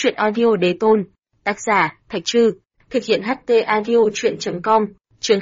Chuyện audio đế tôn. Tác giả, Thạch Trư. Thực hiện HT audio chuyện.com. Chương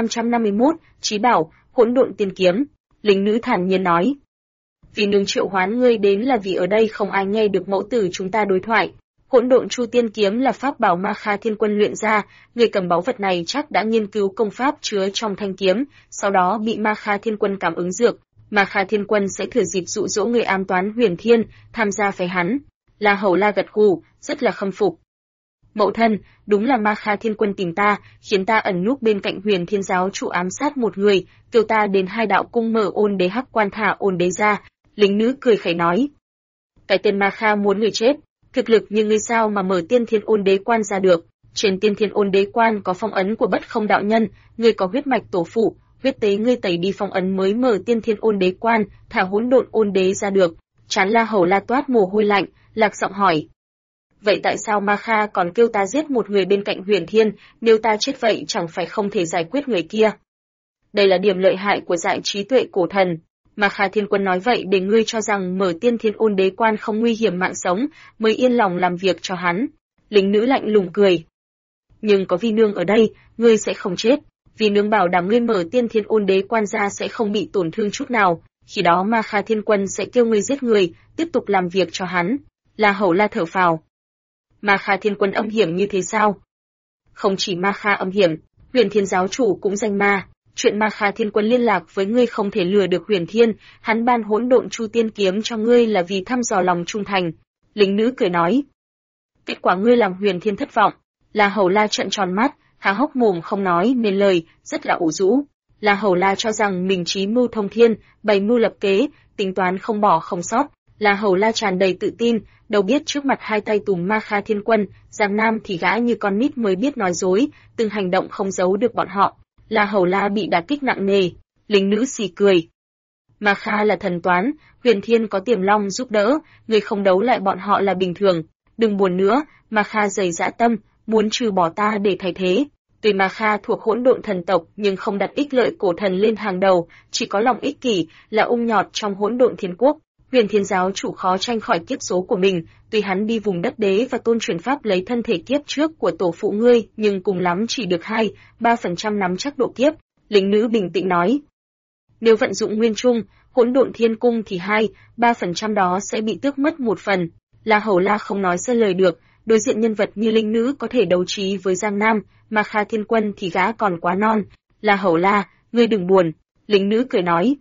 2551, Chí Bảo, Hỗn Độn Tiên Kiếm. Lính nữ thản nhiên nói. Vì nương triệu hoán ngươi đến là vì ở đây không ai nghe được mẫu tử chúng ta đối thoại. Hỗn Độn Chu Tiên Kiếm là pháp bảo Ma Kha Thiên Quân luyện ra, người cầm báu vật này chắc đã nghiên cứu công pháp chứa trong thanh kiếm, sau đó bị Ma Kha Thiên Quân cảm ứng dược. Ma Kha Thiên Quân sẽ thừa dịp dụ dỗ người ám toán Huyền Thiên, tham gia phái hắn. La Hầu La gật gù, rất là khâm phục. Mẫu thân, đúng là Ma Kha Thiên Quân tìm ta, khiến ta ẩn núp bên cạnh Huyền Thiên giáo chủ ám sát một người, kêu ta đến hai đạo cung mở ôn đế hắc quan thả ôn đế ra. Lính nữ cười khẩy nói. Cái tên Ma Kha muốn người chết, thực lực như ngươi sao mà mở Tiên Thiên ôn đế quan ra được? Trên Tiên Thiên ôn đế quan có phong ấn của Bất Không đạo nhân, ngươi có huyết mạch tổ phụ, huyết tế ngươi tẩy đi phong ấn mới mở Tiên Thiên ôn đế quan, thả hỗn độn ôn đế ra được. Trán La Hầu La toát mồ hôi lạnh, lạc giọng hỏi. Vậy tại sao Ma Kha còn kêu ta giết một người bên cạnh Huyền Thiên, nếu ta chết vậy chẳng phải không thể giải quyết người kia? Đây là điểm lợi hại của dại trí tuệ cổ thần. Ma Kha Thiên Quân nói vậy để ngươi cho rằng mở Tiên Thiên ôn đế quan không nguy hiểm mạng sống, mới yên lòng làm việc cho hắn. Lính nữ lạnh lùng cười. Nhưng có Vi Nương ở đây, ngươi sẽ không chết. Vi Nương bảo đảm ngươi mở Tiên Thiên ôn đế quan ra sẽ không bị tổn thương chút nào. Khi đó Ma Kha Thiên Quân sẽ kêu ngươi giết người, tiếp tục làm việc cho hắn. La Hầu La thở phào. Ma Kha Thiên Quân âm hiểm như thế sao? Không chỉ Ma Kha âm hiểm, Huyền Thiên giáo chủ cũng danh ma. Chuyện Ma Kha Thiên Quân liên lạc với ngươi không thể lừa được Huyền Thiên, hắn ban Hỗn Độn Chu Tiên Kiếm cho ngươi là vì thăm dò lòng trung thành. Lính nữ cười nói. Kết quả ngươi làm Huyền Thiên thất vọng. La Hầu La trợn tròn mắt, há hốc mồm không nói nên lời, rất là ủ rũ. La Hầu La cho rằng mình trí mưu thông thiên, bày mưu lập kế, tính toán không bỏ không sót. La Hầu La tràn đầy tự tin, đâu biết trước mặt hai tay tùm Ma Kha Thiên Quân, Giang Nam thì gã như con nít mới biết nói dối, từng hành động không giấu được bọn họ. La Hầu La bị đả kích nặng nề. Lính nữ xì cười. Ma Kha là thần toán, Huyền Thiên có Tiềm Long giúp đỡ, người không đấu lại bọn họ là bình thường. Đừng buồn nữa, Ma Kha dày dã tâm, muốn trừ bỏ ta để thay thế. Tuy Ma Kha thuộc hỗn độn thần tộc nhưng không đặt ích lợi cổ thần lên hàng đầu, chỉ có lòng ích kỷ, là ung nhọt trong hỗn độn thiên quốc. Huyền Thiên giáo chủ khó tranh khỏi kiếp số của mình, tuy hắn đi vùng đất đế và tôn truyền pháp lấy thân thể kiếp trước của tổ phụ ngươi, nhưng cùng lắm chỉ được 2-3% nắm chắc độ kiếp. Lính nữ bình tĩnh nói. Nếu vận dụng nguyên trung, hỗn độn thiên cung thì 2-3% đó sẽ bị tước mất một phần. La Hầu La không nói ra lời được, đối diện nhân vật như lính nữ có thể đấu trí với Giang Nam, mà Kha Thiên Quân thì gã còn quá non. La Hầu La, ngươi đừng buồn. Lính nữ cười nói.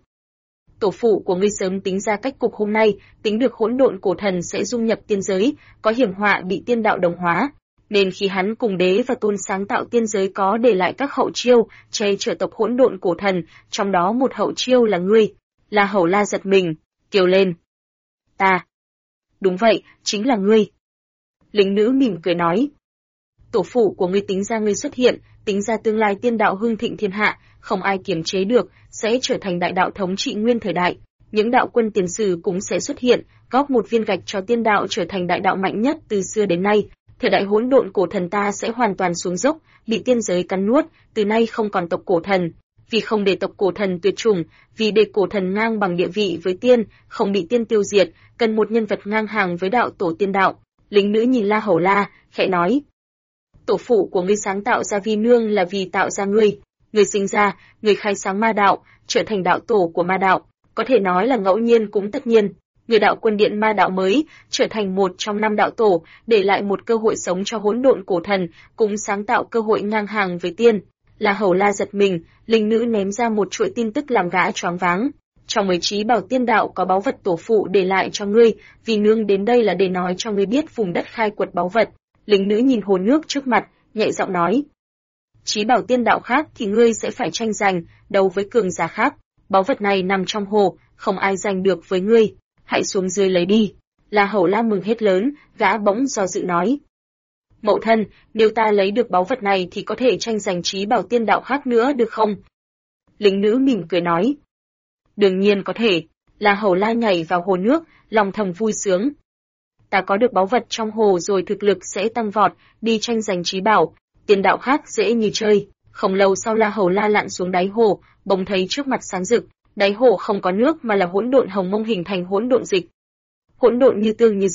Tổ phụ của ngươi sớm tính ra cách cục hôm nay, tính được hỗn độn cổ thần sẽ dung nhập tiên giới, có hiểm họa bị tiên đạo đồng hóa, nên khi hắn cùng đế và tôn sáng tạo tiên giới có để lại các hậu chiêu, che chở tộc hỗn độn cổ thần, trong đó một hậu chiêu là ngươi. La Hầu La giật mình, kêu lên. Ta. Đúng vậy, chính là ngươi. Lính nữ mỉm cười nói. Tổ phụ của ngươi tính ra ngươi xuất hiện, tính ra tương lai tiên đạo hưng thịnh thiên hạ, không ai kiềm chế được, sẽ trở thành đại đạo thống trị nguyên thời đại. Những đạo quân tiền sử cũng sẽ xuất hiện, góp một viên gạch cho tiên đạo trở thành đại đạo mạnh nhất từ xưa đến nay. Thời đại hỗn độn cổ thần ta sẽ hoàn toàn xuống dốc, bị tiên giới cắn nuốt, từ nay không còn tộc cổ thần. Vì không để tộc cổ thần tuyệt chủng, vì để cổ thần ngang bằng địa vị với tiên, không bị tiên tiêu diệt, cần một nhân vật ngang hàng với đạo tổ tiên đạo. Lính nữ nhìn La Hầu La, khẽ nói. Tổ phụ của ngươi sáng tạo ra Vi Nương là vì tạo ra ngươi. Ngươi sinh ra, ngươi khai sáng ma đạo, trở thành đạo tổ của ma đạo, có thể nói là ngẫu nhiên cũng tất nhiên. Người đạo quân điện ma đạo mới, trở thành một trong 5 đạo tổ, để lại một cơ hội sống cho hỗn độn cổ thần, cũng sáng tạo cơ hội ngang hàng với tiên. La Hầu La giật mình, linh nữ ném ra một chuỗi tin tức làm gã choáng váng. Trong 10 chí bảo tiên đạo có báu vật tổ phụ để lại cho ngươi, Vi Nương đến đây là để nói cho ngươi biết vùng đất khai quật báu vật. Lính nữ nhìn hồ nước trước mặt, nhẹ giọng nói. Chí bảo tiên đạo khác thì ngươi sẽ phải tranh giành, đấu với cường giả khác. Báu vật này nằm trong hồ, không ai giành được với ngươi. Hãy xuống dưới lấy đi. La Hầu La mừng hết lớn, gã bỗng do dự nói. Mẫu thân, nếu ta lấy được báu vật này thì có thể tranh giành chí bảo tiên đạo khác nữa được không? Lính nữ mỉm cười nói. Đương nhiên có thể. La Hầu La nhảy vào hồ nước, lòng thầm vui sướng. Ta có được báu vật trong hồ rồi thực lực sẽ tăng vọt, đi tranh giành chí bảo, tiên đạo khác dễ như chơi. Không lâu sau La Hầu La lặn xuống đáy hồ, bỗng thấy trước mặt sáng rực, đáy hồ không có nước mà là hỗn độn hồng mông hình thành hỗn độn dịch. Hỗn độn như tương như dịch,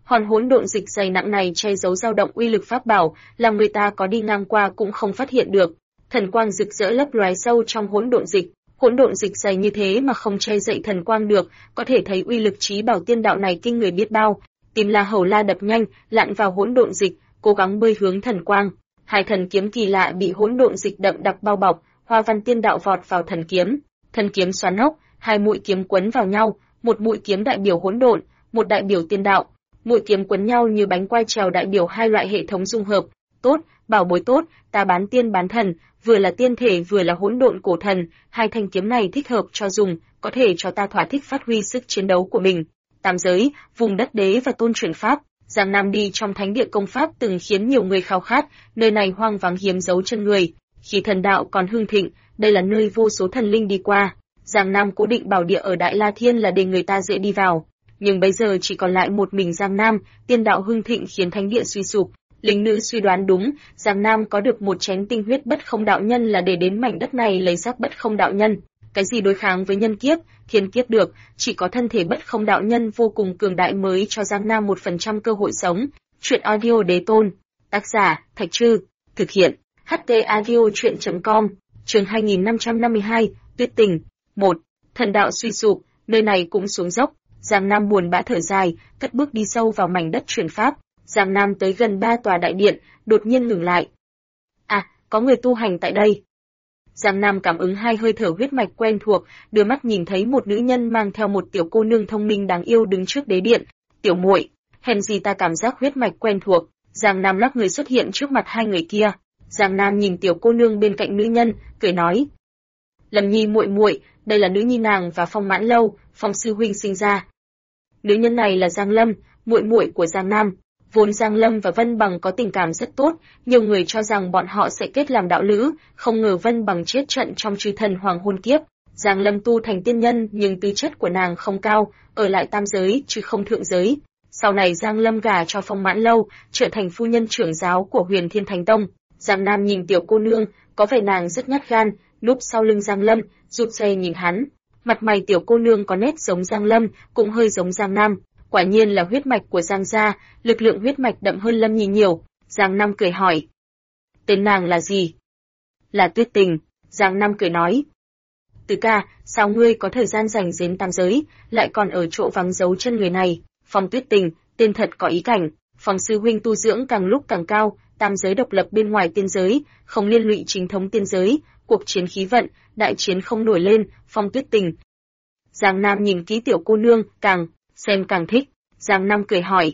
Hòn hỗn độn dịch dày nặng này che giấu dao động uy lực pháp bảo, làm người ta có đi ngang qua cũng không phát hiện được. Thần quang rực rỡ lấp loé sâu trong hỗn độn dịch. Hỗn độn dịch dày như thế mà không che dậy thần quang được, có thể thấy uy lực trí bảo tiên đạo này kinh người biết bao. Tim La Hầu La đập nhanh, lặn vào hỗn độn dịch, cố gắng bơi hướng thần quang. Hai thần kiếm kỳ lạ bị hỗn độn dịch đậm đặc bao bọc, hoa văn tiên đạo vọt vào thần kiếm. Thần kiếm xoắn ốc, hai mũi kiếm quấn vào nhau, một mũi kiếm đại biểu hỗn độn, một đại biểu tiên đạo. Mũi kiếm quấn nhau như bánh quai trèo đại biểu hai loại hệ thống dung hợp. Tốt, bảo bối tốt, ta bán tiên bán thần, vừa là tiên thể vừa là hỗn độn cổ thần, hai thanh kiếm này thích hợp cho dùng, có thể cho ta thỏa thích phát huy sức chiến đấu của mình. Tam giới, vùng đất đế và tôn truyền pháp, Giang Nam đi trong thánh địa công pháp từng khiến nhiều người khao khát, nơi này hoang vắng hiếm dấu chân người. Khi thần đạo còn hưng thịnh, đây là nơi vô số thần linh đi qua. Giang Nam cố định bảo địa ở Đại La Thiên là để người ta dễ đi vào. Nhưng bây giờ chỉ còn lại một mình Giang Nam, tiên đạo hưng thịnh khiến thánh địa suy sụp. Lính nữ suy đoán đúng, Giang Nam có được một chén tinh huyết bất không đạo nhân là để đến mảnh đất này lấy xác bất không đạo nhân. Cái gì đối kháng với nhân kiếp, thiên kiếp được, chỉ có thân thể bất không đạo nhân vô cùng cường đại mới cho Giang Nam 1% cơ hội sống. Truyện audio đế tôn. Tác giả, Thạch Trư. Thực hiện, HT audio truyện.com. Chương 2552, Tuyết tình. 1. Thần đạo suy sụp, nơi này cũng xuống dốc. Giang Nam buồn bã thở dài, cất bước đi sâu vào mảnh đất truyền pháp. Giang Nam tới gần 3 tòa đại điện, đột nhiên ngừng lại. À, có người tu hành tại đây. Giang Nam cảm ứng hai hơi thở huyết mạch quen thuộc, đưa mắt nhìn thấy một nữ nhân mang theo một tiểu cô nương thông minh đáng yêu đứng trước đế điện. Tiểu muội, hèn gì ta cảm giác huyết mạch quen thuộc. Giang Nam lắc người xuất hiện trước mặt hai người kia. Giang Nam nhìn tiểu cô nương bên cạnh nữ nhân, cười nói: Lâm Nhi muội muội, đây là nữ nhi nàng và Phong Mãn Lâu, Phong sư huynh sinh ra. Nữ nhân này là Giang Lâm, muội muội của Giang Nam. Vốn Giang Lâm và Vân Bằng có tình cảm rất tốt, nhiều người cho rằng bọn họ sẽ kết làm đạo lữ, không ngờ Vân Bằng chết trận trong chư thần hoàng hôn kiếp. Giang Lâm tu thành tiên nhân nhưng tư chất của nàng không cao, ở lại tam giới chứ không thượng giới. Sau này Giang Lâm gả cho Phong Mãn Lâu, trở thành phu nhân trưởng giáo của Huyền Thiên Thánh Tông. Giang Nam nhìn tiểu cô nương, có vẻ nàng rất nhát gan, núp sau lưng Giang Lâm, rụt rè nhìn hắn. Mặt mày tiểu cô nương có nét giống Giang Lâm, cũng hơi giống Giang Nam. Quả nhiên là huyết mạch của Giang gia, lực lượng huyết mạch đậm hơn Lâm Nhi nhiều. Giang Nam cười hỏi: Tên nàng là gì? Là Tuyết Tình. Giang Nam cười nói: Từ ca, sao ngươi có thời gian rảnh đến tam giới, lại còn ở chỗ vắng giấu chân người này? Phong Tuyết Tình, tên thật có ý cảnh. Phong sư huynh tu dưỡng càng lúc càng cao, tam giới độc lập bên ngoài tiên giới, không liên lụy chính thống tiên giới, cuộc chiến khí vận, đại chiến không nổi lên. Phong Tuyết Tình. Giang Nam nhìn kỹ tiểu cô nương, càng xem càng thích. Giang Nam cười hỏi: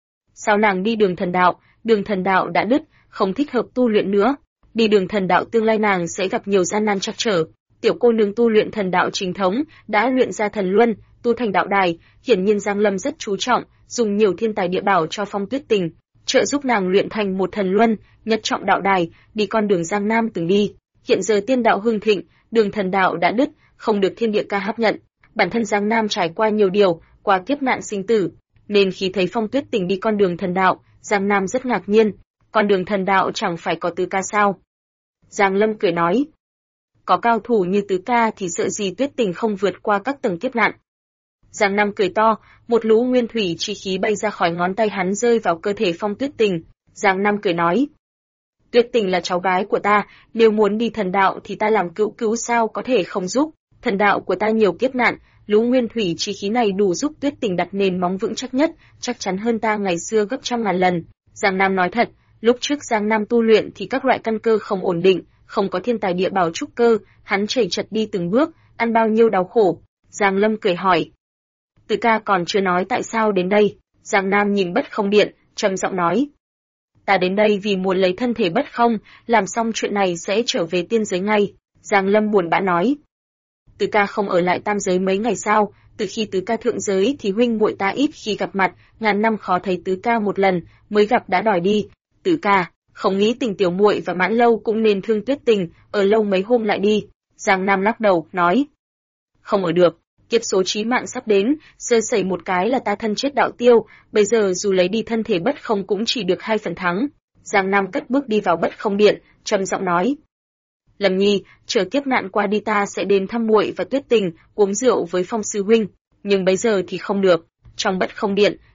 Sao nàng đi đường thần đạo đã đứt, không thích hợp tu luyện nữa. Đi đường thần đạo tương lai nàng sẽ gặp nhiều gian nan trắc trở. Tiểu cô nương tu luyện thần đạo chính thống, đã luyện ra thần luân, tu thành đạo đài, hiển nhiên Giang Lâm rất chú trọng, dùng nhiều thiên tài địa bảo cho Phong Tuyết Tình, trợ giúp nàng luyện thành một thần luân, nhất trọng đạo đài, đi con đường Giang Nam từng đi. Hiện giờ tiên đạo hưng thịnh, đường thần đạo đã đứt, không được thiên địa ca hấp nhận. Bản thân Giang Nam trải qua nhiều điều, qua kiếp nạn sinh tử, nên khi thấy Phong Tuyết Tình đi con đường thần đạo, Giang Nam rất ngạc nhiên. Con đường thần đạo chẳng phải có Tứ ca sao? Giang Lâm cười nói: Có cao thủ như Tứ ca thì sợ gì Tuyết Tình không vượt qua các tầng kiếp nạn. Giang Nam cười to, một lũ nguyên thủy chi khí bay ra khỏi ngón tay hắn rơi vào cơ thể Phong Tuyết Tình. Giang Nam cười nói: Tuyết Tình là cháu gái của ta, nếu muốn đi thần đạo thì ta làm cữu cứu sao có thể không giúp. Thần đạo của ta nhiều kiếp nạn, lũ nguyên thủy chi khí này đủ giúp Tuyết Tình đặt nền móng vững chắc nhất, chắc chắn hơn ta ngày xưa gấp trăm ngàn lần. Giang Nam nói thật, lúc trước Giang Nam tu luyện thì các loại căn cơ không ổn định, không có thiên tài địa bảo trúc cơ, hắn chảy chật đi từng bước, ăn bao nhiêu đau khổ. Giang Lâm cười hỏi: Từ ca còn chưa nói tại sao đến đây. Giang Nam nhìn bất không điện, trầm giọng nói: Ta đến đây vì muốn lấy thân thể bất không, làm xong chuyện này sẽ trở về tiên giới ngay. Giang Lâm buồn bã nói: Từ ca không ở lại tam giới mấy ngày sao? Từ khi Tứ ca thượng giới thì huynh muội ta ít khi gặp mặt, ngàn năm khó thấy Tứ ca một lần, mới gặp đã đòi đi. Tứ ca, không nghĩ Tình tiểu muội và Mãn Lâu cũng nên thương Tuyết Tình, ở lâu mấy hôm lại đi. Giang Nam lắc đầu, nói: Không ở được, kiếp số chí mạng sắp đến, sơ sẩy một cái là ta thân chết đạo tiêu, bây giờ dù lấy đi thân thể bất không cũng chỉ được 2 phần thắng. Giang Nam cất bước đi vào bất không điện, trầm giọng nói: Lâm Nhi, chờ kiếp nạn qua đi ta sẽ đến thăm muội và Tuyết Tình, uống rượu với Phong sư huynh, nhưng bây giờ thì không được. Trong bất không điện,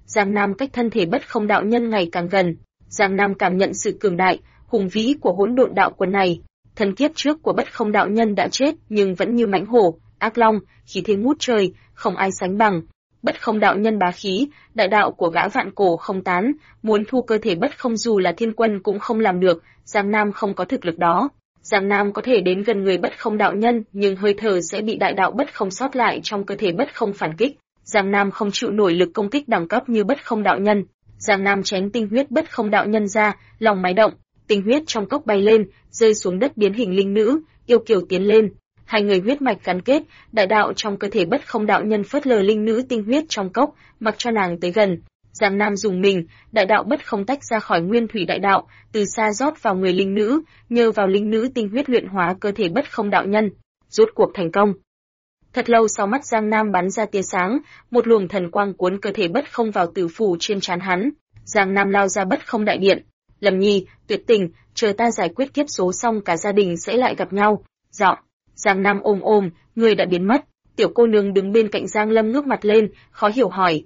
Giang Nam cách thân thể Bất Không đạo nhân ngày càng gần. Giang Nam cảm nhận sự cường đại, hùng vĩ của hỗn độn đạo quân này. Thân kiếp trước của Bất Không đạo nhân đã chết nhưng vẫn như mãnh hổ, ác long, khí thế ngút trời, không ai sánh bằng. Bất Không đạo nhân bá khí, đại đạo của gã vạn cổ không tán, muốn thu cơ thể Bất Không dù là thiên quân cũng không làm được, Giang Nam không có thực lực đó. Giang Nam có thể đến gần người Bất Không đạo nhân, nhưng hơi thở sẽ bị đại đạo Bất Không sót lại trong cơ thể Bất Không phản kích. Giang Nam không chịu nổi lực công kích đẳng cấp như Bất Không đạo nhân. Giang Nam chém tinh huyết Bất Không đạo nhân ra, lòng máy động, tinh huyết trong cốc bay lên, rơi xuống đất biến hình linh nữ, yêu kiều tiến lên. Hai người huyết mạch gắn kết, đại đạo trong cơ thể Bất Không đạo nhân phớt lờ linh nữ tinh huyết trong cốc, mặc cho nàng tới gần. Giang Nam dùng mình, đại đạo Bất Không tách ra khỏi nguyên thủy đại đạo, từ xa rót vào người linh nữ, nhờ vào linh nữ tinh huyết luyện hóa cơ thể Bất Không đạo nhân, rốt cuộc thành công. Thật lâu sau mắt Giang Nam bắn ra tia sáng, một luồng thần quang cuốn cơ thể Bất Không vào tử phủ trên trán hắn. Giang Nam lao ra Bất Không đại điện. Lâm Nhi, Tuyệt Tình, chờ ta giải quyết kiếp số xong cả gia đình sẽ lại gặp nhau. Giọng. Giang Nam ôm, người đã biến mất. Tiểu cô nương đứng bên cạnh Giang Lâm ngước mặt lên, khó hiểu hỏi.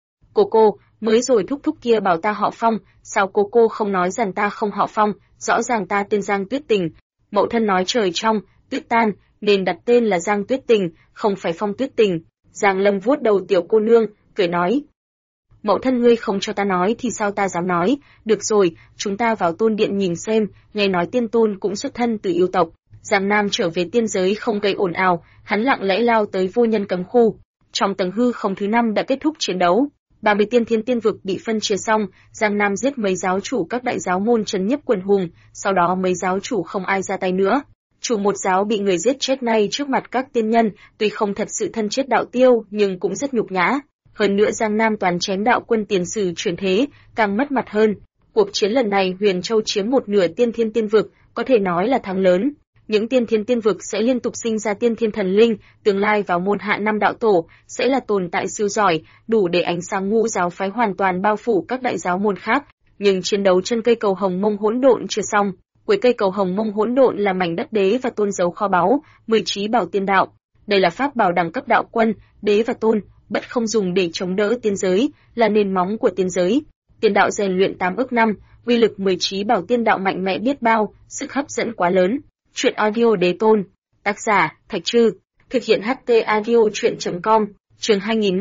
Cô, mới rồi thúc thúc kia bảo ta họ Phong, sao cô không nói rằng ta không họ Phong, rõ ràng ta tên Giang Tuyết Tình. Mẫu thân nói trời trong, tuyết tan, nên đặt tên là Giang Tuyết Tình, không phải Phong Tuyết Tình. Giang Lâm vuốt đầu tiểu cô nương, cười nói. Mẫu thân ngươi không cho ta nói thì sao ta dám nói, được rồi, chúng ta vào tôn điện nhìn xem, nghe nói tiên tôn cũng xuất thân từ yêu tộc. Giang Nam trở về tiên giới không gây ồn ào, hắn lặng lẽ lao tới vô nhân cấm khu. Trong tầng hư không thứ 5 đã kết thúc chiến đấu. 30 tiên thiên tiên vực bị phân chia xong, Giang Nam giết mấy giáo chủ các đại giáo môn trấn nhiếp quần hùng, sau đó mấy giáo chủ không ai ra tay nữa. Chủ một giáo bị người giết chết ngay trước mặt các tiên nhân, tuy không thật sự thân chết đạo tiêu nhưng cũng rất nhục nhã. Hơn nữa Giang Nam toàn chém đạo quân tiền sử chuyển thế, càng mất mặt hơn. Cuộc chiến lần này Huyền Châu chiếm một nửa tiên thiên tiên vực, có thể nói là thắng lớn. Những tiên thiên tiên vực sẽ liên tục sinh ra tiên thiên thần linh, tương lai vào môn hạ năm đạo tổ sẽ là tồn tại siêu giỏi, đủ để ánh sáng ngũ giáo phái hoàn toàn bao phủ các đại giáo môn khác. Nhưng chiến đấu chân cây cầu hồng mông hỗn độn chưa xong. Cuối cây cầu hồng mông hỗn độn là mảnh đất đế và tôn giấu kho báu, 10 trí bảo tiên đạo. Đây là pháp bảo đẳng cấp đạo quân, đế và tôn, Bất Không dùng để chống đỡ tiên giới, là nền móng của tiên giới. Tiên đạo rèn luyện 8 ức năm, uy lực 10 trí bảo tiên đạo mạnh mẽ biết bao, sức hấp dẫn quá lớn. Truyện audio đế tôn, tác giả Thạch Trư, thực hiện HT audio truyện.com, chương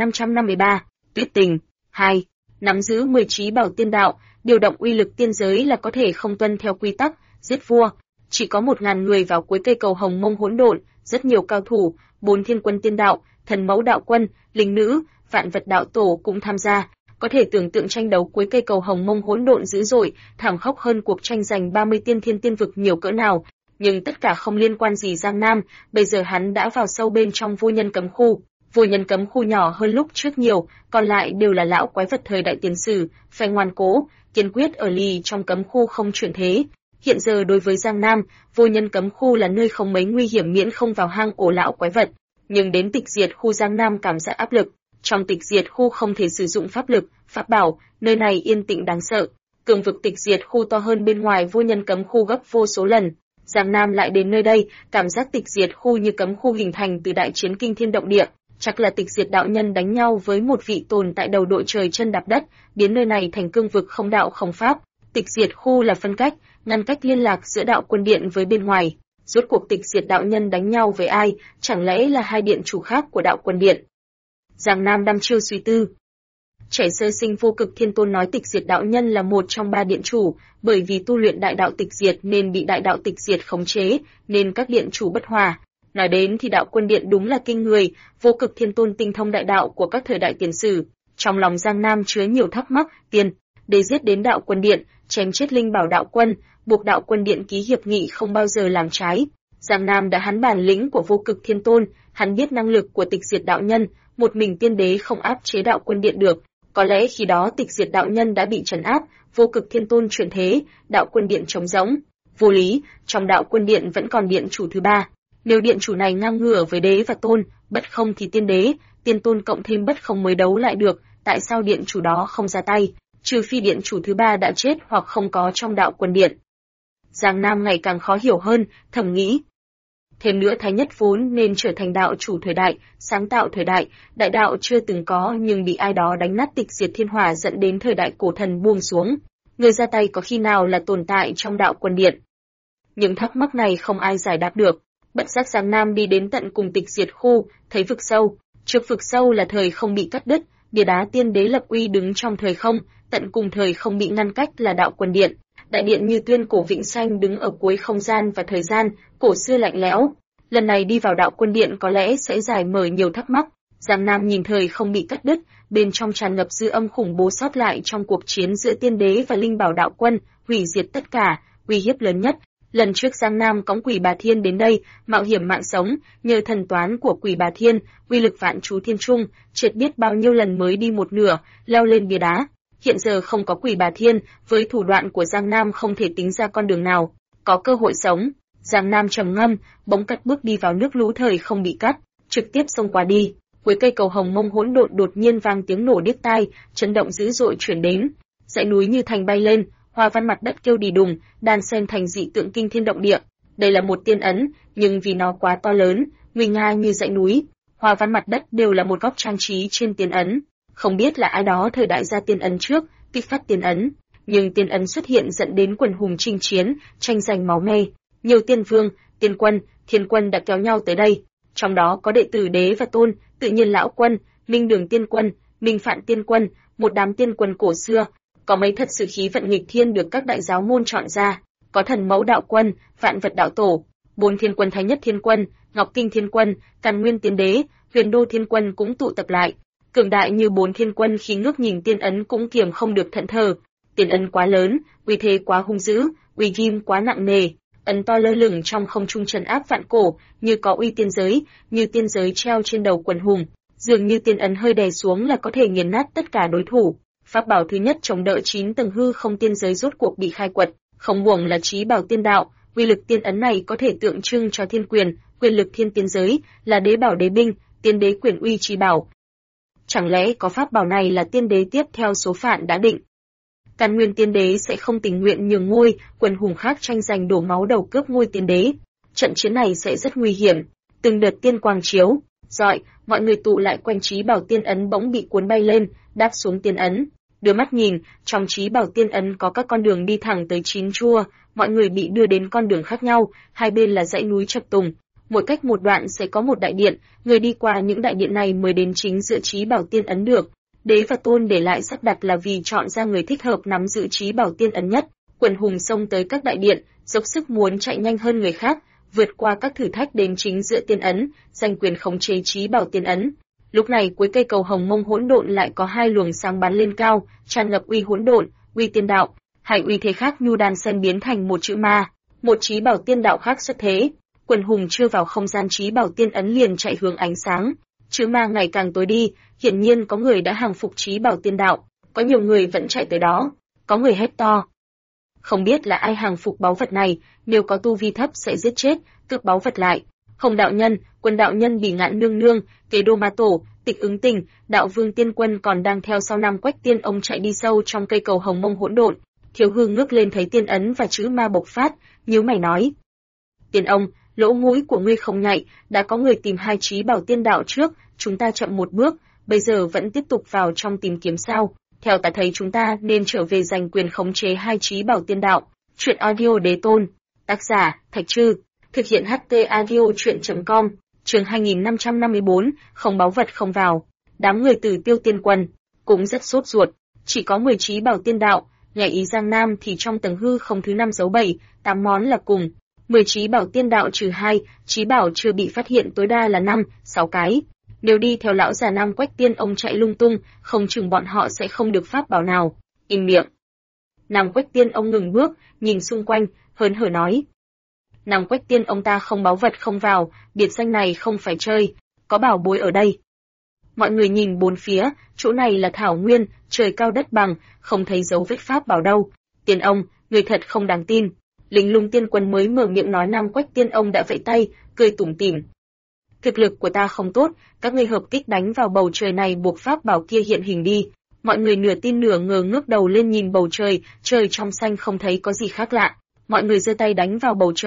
2553, Tuyết Tình 2. Nắm giữ 10 trí bảo tiên đạo, điều động uy lực tiên giới là có thể không tuân theo quy tắc, giết vua. Chỉ có 1000 người vào cuối cây cầu hồng mông hỗn độn, rất nhiều cao thủ, 4 thiên quân tiên đạo, thần mẫu đạo quân, linh nữ, vạn vật đạo tổ cũng tham gia. Có thể tưởng tượng tranh đấu cuối cây cầu hồng mông hỗn độn dữ dội, thảm khốc hơn cuộc tranh giành 30 tiên thiên tiên vực nhiều cỡ nào. Nhưng tất cả không liên quan gì Giang Nam, bây giờ hắn đã vào sâu bên trong vô nhân cấm khu. Vô nhân cấm khu nhỏ hơn lúc trước nhiều, còn lại đều là lão quái vật thời đại tiền sử, phải ngoan cố, kiên quyết ở lì trong cấm khu không chuyển thế. Hiện giờ đối với Giang Nam, vô nhân cấm khu là nơi không mấy nguy hiểm miễn không vào hang ổ lão quái vật. Nhưng đến tịch diệt khu Giang Nam cảm giác áp lực. Trong tịch diệt khu không thể sử dụng pháp lực, pháp bảo, nơi này yên tĩnh đáng sợ. Cường vực tịch diệt khu to hơn bên ngoài vô nhân cấm khu gấp vô số lần. Giang Nam lại đến nơi đây, cảm giác tịch diệt khu như cấm khu hình thành từ đại chiến kinh thiên động địa. Chắc là tịch diệt đạo nhân đánh nhau với một vị tồn tại đầu đội trời chân đạp đất, biến nơi này thành cương vực không đạo không pháp. Tịch diệt khu là phân cách, ngăn cách liên lạc giữa đạo quân điện với bên ngoài. Rốt cuộc tịch diệt đạo nhân đánh nhau với ai, chẳng lẽ là hai điện chủ khác của đạo quân điện? Giang Nam đăm chiêu suy tư. Trẻ sơ sinh Vô Cực Thiên Tôn nói tịch diệt đạo nhân là một trong 3 điện chủ, bởi vì tu luyện đại đạo tịch diệt nên bị đại đạo tịch diệt khống chế, nên các điện chủ bất hòa. Nói đến thì đạo quân điện đúng là kinh người, Vô Cực Thiên Tôn tinh thông đại đạo của các thời đại tiền sử. Trong lòng Giang Nam chứa nhiều thắc mắc, để giết đến đạo quân điện, chém chết linh bảo đạo quân, buộc đạo quân điện ký hiệp nghị không bao giờ làm trái. Giang Nam đã hắn bản lĩnh của Vô Cực Thiên Tôn, hắn biết năng lực của tịch diệt đạo nhân, một mình tiên đế không áp chế đạo quân điện được. Có lẽ khi đó tịch diệt đạo nhân đã bị trấn áp, Vô Cực Thiên Tôn chuyển thế, đạo quân điện trống rỗng. Vô lý, trong đạo quân điện vẫn còn điện chủ thứ 3. Nếu điện chủ này ngang ngửa với đế và tôn, Bất Không thì tiên đế, tiên tôn cộng thêm Bất Không mới đấu lại được, tại sao điện chủ đó không ra tay, trừ phi điện chủ thứ 3 đã chết hoặc không có trong đạo quân điện. Giang Nam ngày càng khó hiểu hơn, thầm nghĩ. Thêm nữa Thái Nhất vốn nên trở thành đạo chủ thời đại, sáng tạo thời đại, đại đạo chưa từng có nhưng bị ai đó đánh nát tịch diệt thiên hỏa dẫn đến thời đại cổ thần buông xuống. Người ra tay có khi nào là tồn tại trong đạo quân điện? Những thắc mắc này không ai giải đáp được. Bất giác Giang Nam đi đến tận cùng tịch diệt khu, thấy vực sâu. Trước vực sâu là thời không bị cắt đứt, bia đá tiên đế lập uy đứng trong thời không, tận cùng thời không bị ngăn cách là đạo quân điện. Đại điện như tuyên cổ vĩnh sanh đứng ở cuối không gian và thời gian, cổ xưa lạnh lẽo. Lần này đi vào đạo quân điện có lẽ sẽ giải mở nhiều thắc mắc. Giang Nam nhìn thời không bị cắt đứt, bên trong tràn ngập dư âm khủng bố sót lại trong cuộc chiến giữa tiên đế và linh bảo đạo quân, hủy diệt tất cả, uy hiếp lớn nhất. Lần trước Giang Nam cõng Quỷ Bà Thiên đến đây, mạo hiểm mạng sống, nhờ thần toán của Quỷ Bà Thiên, uy lực vạn chú thiên trung, triệt biết bao nhiêu lần mới đi một nửa, leo lên bia đá. Hiện giờ không có Quỷ Bà Thiên, với thủ đoạn của Giang Nam không thể tính ra con đường nào, có cơ hội sống. Giang Nam trầm ngâm, bỗng cất bước đi vào nước lũ thời không bị cắt, trực tiếp xông qua đi. Cuối cây cầu hồng mông hỗn độn đột nhiên vang tiếng nổ điếc tai, chấn động dữ dội chuyển đến, dãy núi như thành bay lên, hoa văn mặt đất kêu đì đùng, đan xen thành dị tượng kinh thiên động địa. Đây là một tiên ấn, nhưng vì nó quá to lớn, nguy nga như dãy núi, hoa văn mặt đất đều là một góc trang trí trên tiên ấn. Không biết là ai đó thời đại ra tiên ấn trước, kích phát tiên ấn, nhưng tiên ấn xuất hiện dẫn đến quần hùng chinh chiến, tranh giành máu me. Nhiều tiên vương, tiên quân, thiên quân đã kéo nhau tới đây, trong đó có đệ tử đế và tôn, tự nhiên lão quân, minh đường tiên quân, minh phạn tiên quân, một đám tiên quân cổ xưa. Có mấy thật sự khí vận nghịch thiên được các đại giáo môn chọn ra, có thần mẫu đạo quân, vạn vật đạo tổ, 4 thiên quân Thái Nhất thiên quân, Ngọc Kinh thiên quân, Càn Nguyên tiên đế, Huyền Đô thiên quân cũng tụ tập lại. Cường đại như 4 thiên quân khi ngước nhìn tiên ấn cũng kiềm không được thẫn thờ. Tiên ấn quá lớn, uy thế quá hung dữ, uy nghiêm quá nặng nề. Ấn to lơ lửng trong không trung trấn áp vạn cổ, như có uy tiên giới, như tiên giới treo trên đầu quần hùng, dường như tiên ấn hơi đè xuống là có thể nghiền nát tất cả đối thủ. Pháp bảo thứ nhất chống đỡ 9 tầng hư không tiên giới rốt cuộc bị khai quật, không uổng là chí bảo tiên đạo, uy lực tiên ấn này có thể tượng trưng cho thiên quyền, quyền lực thiên tiên giới, là đế bảo đế binh, tiên đế quyền uy chí bảo. Chẳng lẽ có pháp bảo này là tiên đế tiếp theo số phận đã định? Càn Nguyên tiên đế sẽ không tình nguyện nhường ngôi, quần hùng khác tranh giành đổ máu đầu cướp ngôi tiên đế. Trận chiến này sẽ rất nguy hiểm. Từng đợt tiên quang chiếu, rọi, mọi người tụ lại quanh chí bảo tiên ấn bỗng bị cuốn bay lên, đáp xuống tiên ấn. Đưa mắt nhìn, trong chí bảo tiên ấn có các con đường đi thẳng tới Chín Chua, mọi người bị đưa đến con đường khác nhau, hai bên là dãy núi chập tùng. Mỗi cách một đoạn sẽ có một đại điện, người đi qua những đại điện này mới đến chính giữa chí bảo tiên ấn được. Đế và tôn để lại sắp đặt là vì chọn ra người thích hợp nắm giữ chí bảo tiên ấn nhất. Quần hùng xông tới các đại điện, dốc sức muốn chạy nhanh hơn người khác, vượt qua các thử thách đến chính giữa tiên ấn, giành quyền khống chế chí bảo tiên ấn. Lúc này cuối cây cầu hồng mông hỗn độn lại có hai luồng sáng bắn lên cao, tràn ngập uy hỗn độn, uy tiên đạo, hai uy thế khác nhu đan xen biến thành một chữ ma, một chí bảo tiên đạo khác xuất thế. Quần hùng chưa vào không gian chí bảo tiên ấn liền chạy hướng ánh sáng. Chữ ma ngày càng tối đi, hiển nhiên có người đã hàng phục chí bảo tiên đạo, có nhiều người vẫn chạy tới đó, có người hét to. Không biết là ai hàng phục báu vật này, nếu có tu vi thấp sẽ giết chết, cướp báu vật lại. Hồng đạo nhân, Quân đạo nhân Bỉ Ngạn nương nương, Kế Đô Ma Tổ, Tịch Ứng Tình, Đạo Vương Tiên Quân còn đang theo sau Nam Quách Tiên ông chạy đi sâu trong cây cầu hồng mông hỗn độn. Thiếu Hương ngước lên thấy tiên ấn và chữ ma bộc phát, nhíu mày nói: "Tiên ông, lỗ mũi của ngươi không nhạy, đã có người tìm hai chí bảo tiên đạo trước, chúng ta chậm một bước, bây giờ vẫn tiếp tục vào trong tìm kiếm sao? Theo ta thấy chúng ta nên trở về giành quyền khống chế hai chí bảo tiên đạo." Truyện audio Đế Tôn, tác giả Thạch Trư, thực hiện HT audio truyện.com, chương 2554, không báu vật không vào. Đám người Tử Tiêu Tiên Quân cũng rất sốt ruột, chỉ có 10 chí bảo tiên đạo, nhảy ý Giang Nam thì trong tầng hư không thứ 5 dấu 7, 8 món là cùng. 10 chí bảo tiên đạo trừ 2, chí bảo chưa bị phát hiện tối đa là 5, 6 cái. Nếu đi theo lão già Nam Quách Tiên ông chạy lung tung, không chừng bọn họ sẽ không được pháp bảo nào. Im miệng. Nam Quách Tiên ông ngừng bước, nhìn xung quanh, hớn hở nói: "Nam Quách Tiên ông ta không báu vật không vào, biệt danh này không phải chơi, có bảo bối ở đây." Mọi người nhìn bốn phía, chỗ này là thảo nguyên, trời cao đất bằng, không thấy dấu vết pháp bảo đâu. "Tiên ông, người thật không đáng tin." Linh Lung Tiên Quân mới mở miệng nói, Nam Quách Tiên ông đã vẫy tay, cười tủm tỉm: "Thực lực của ta không tốt, các ngươi hợp kích đánh vào bầu trời này buộc pháp bảo kia hiện hình đi." Mọi người nửa tin nửa ngờ ngước đầu lên nhìn bầu trời, trời trong xanh không thấy có gì khác lạ. Mọi người giơ tay đánh vào bầu trời,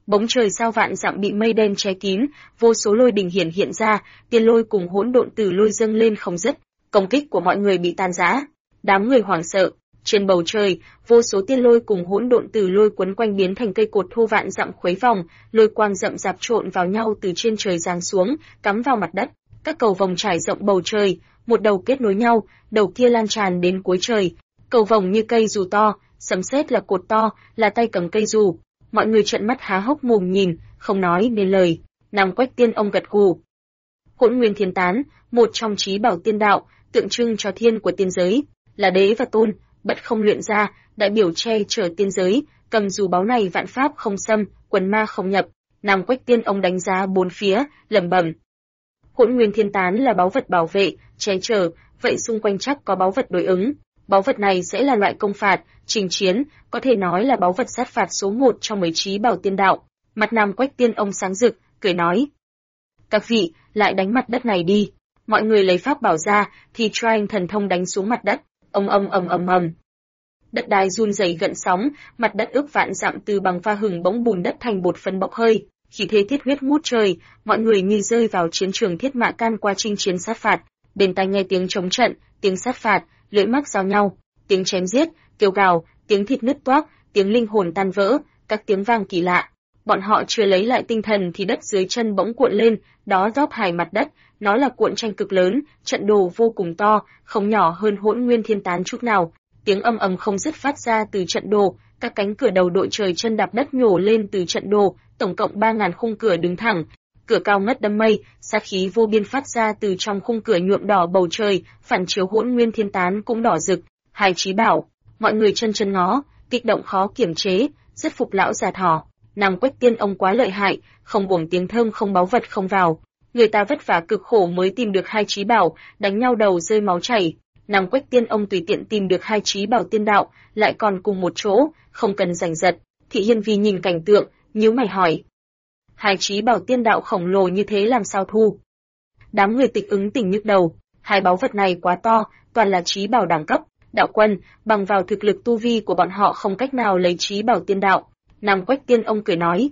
Bóng trời sao vạn dặm bị mây đen che kín, vô số lôi đình hiện ra, tiên lôi cùng hỗn độn tử lôi dâng lên không dứt, công kích của mọi người bị tan rã. Đám người hoảng sợ, trên bầu trời, vô số tiên lôi cùng hỗn độn tử lôi quấn quanh biến thành cây cột thô vạn dặm khuấy vòng, lôi quang rậm rạp trộn vào nhau từ trên trời giáng xuống, cắm vào mặt đất. Các cầu vòng trải rộng bầu trời, một đầu kết nối nhau, đầu kia lan tràn đến cuối trời. Cầu vòng như cây dù to, sấm sét là cột to, là tay cầm cây dù. Mọi người trợn mắt há hốc mồm nhìn, không nói nên lời. Nam Quách Tiên Ông gật gù. Hỗn Nguyên Thiên Tán, một trong trí bảo tiên đạo, tượng trưng cho thiên của tiên giới, là đế và tôn, bất không luyện ra, đại biểu che chở tiên giới, cầm dù báu này vạn pháp không xâm, quần ma không nhập. Nam Quách Tiên Ông đánh giá bốn phía, lẩm bẩm. Hỗn Nguyên Thiên Tán là báu vật bảo vệ, che chở, vậy xung quanh chắc có báu vật đối ứng. Báu vật này sẽ là loại công phạt, trình chiến, có thể nói là báu vật sát phạt số 1 trong mấy trí bảo tiên đạo. Mặt Nam Quách Tiên Ông sáng rực, cười nói: "Các vị, lại đánh mặt đất này đi." Mọi người lấy pháp bảo ra, thì Triang thần thông đánh xuống mặt đất, ầm. Đất đai run rẩy gợn sóng, mặt đất ước vạn dặm từ bằng pha hừng bỗng bùn đất thành bột phấn bốc hơi, khí thế thiết huyết ngút trời, mọi người như rơi vào chiến trường thiết mã can qua chinh chiến sát phạt. Bên tai nghe tiếng chống trận, tiếng sát phạt, lưỡi mắc giao nhau, tiếng chém giết, kêu gào, tiếng thịt nứt toác, tiếng linh hồn tan vỡ, các tiếng vang kỳ lạ. Bọn họ chưa lấy lại tinh thần thì đất dưới chân bỗng cuộn lên, đó róp hài mặt đất, nó là cuộn tranh cực lớn, trận đồ vô cùng to, không nhỏ hơn Hỗn Nguyên Thiên Tán chút nào. Tiếng ầm không dứt phát ra từ trận đồ, các cánh cửa đầu đội trời chân đạp đất nhổ lên từ trận đồ, tổng cộng 3000 khung cửa đứng thẳng. Cửa cao ngất đâm mây, sát khí vô biên phát ra từ trong khung cửa nhuộm đỏ bầu trời, phản chiếu Hỗn Nguyên Thiên Tán cũng đỏ rực. Hai trí bảo, mọi người chân ngó, kích động khó kiểm chế, rất phục lão già thỏ. Nam Quách Tiên Ông quá lợi hại, không buồng tiếng thơm không báu vật không vào. Người ta vất vả cực khổ mới tìm được hai trí bảo, đánh nhau đầu rơi máu chảy. Nam Quách Tiên Ông tùy tiện tìm được hai trí bảo tiên đạo, lại còn cùng một chỗ, không cần giành giật. Thị Hiên Vi nhìn cảnh tượng, nhíu mày hỏi: hai trí bảo tiên đạo khổng lồ như thế làm sao thu? Đám người Tịch Ứng tỉnh nhức đầu, hai báu vật này quá to, toàn là trí bảo đẳng cấp, đạo quân, bằng vào thực lực tu vi của bọn họ không cách nào lấy trí bảo tiên đạo. Nam Quách Tiên Ông cười nói: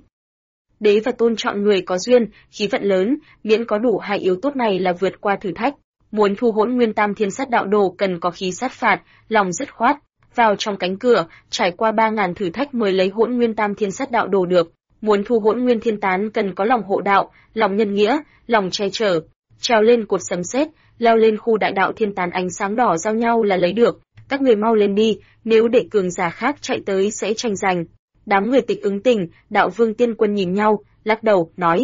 đế và tôn chọn người có duyên, khí vận lớn, miễn có đủ hai yếu tố này là vượt qua thử thách. Muốn thu Hỗn Nguyên Tam Thiên Sát Đạo Đồ cần có khí sát phạt, lòng dứt khoát, vào trong cánh cửa, trải qua 3000 thử thách mới lấy Hỗn Nguyên Tam Thiên Sát Đạo Đồ được. Muốn thu Hỗn Nguyên Thiên Tán cần có lòng hộ đạo, lòng nhân nghĩa, lòng che chở, trèo lên cột sấm sét, leo lên khu đại đạo thiên tán ánh sáng đỏ giao nhau là lấy được. Các người mau lên đi, nếu để cường giả khác chạy tới sẽ tranh giành. Đám người Tịch Ứng Tình, Đạo Vương Tiên Quân nhìn nhau, lắc đầu, nói: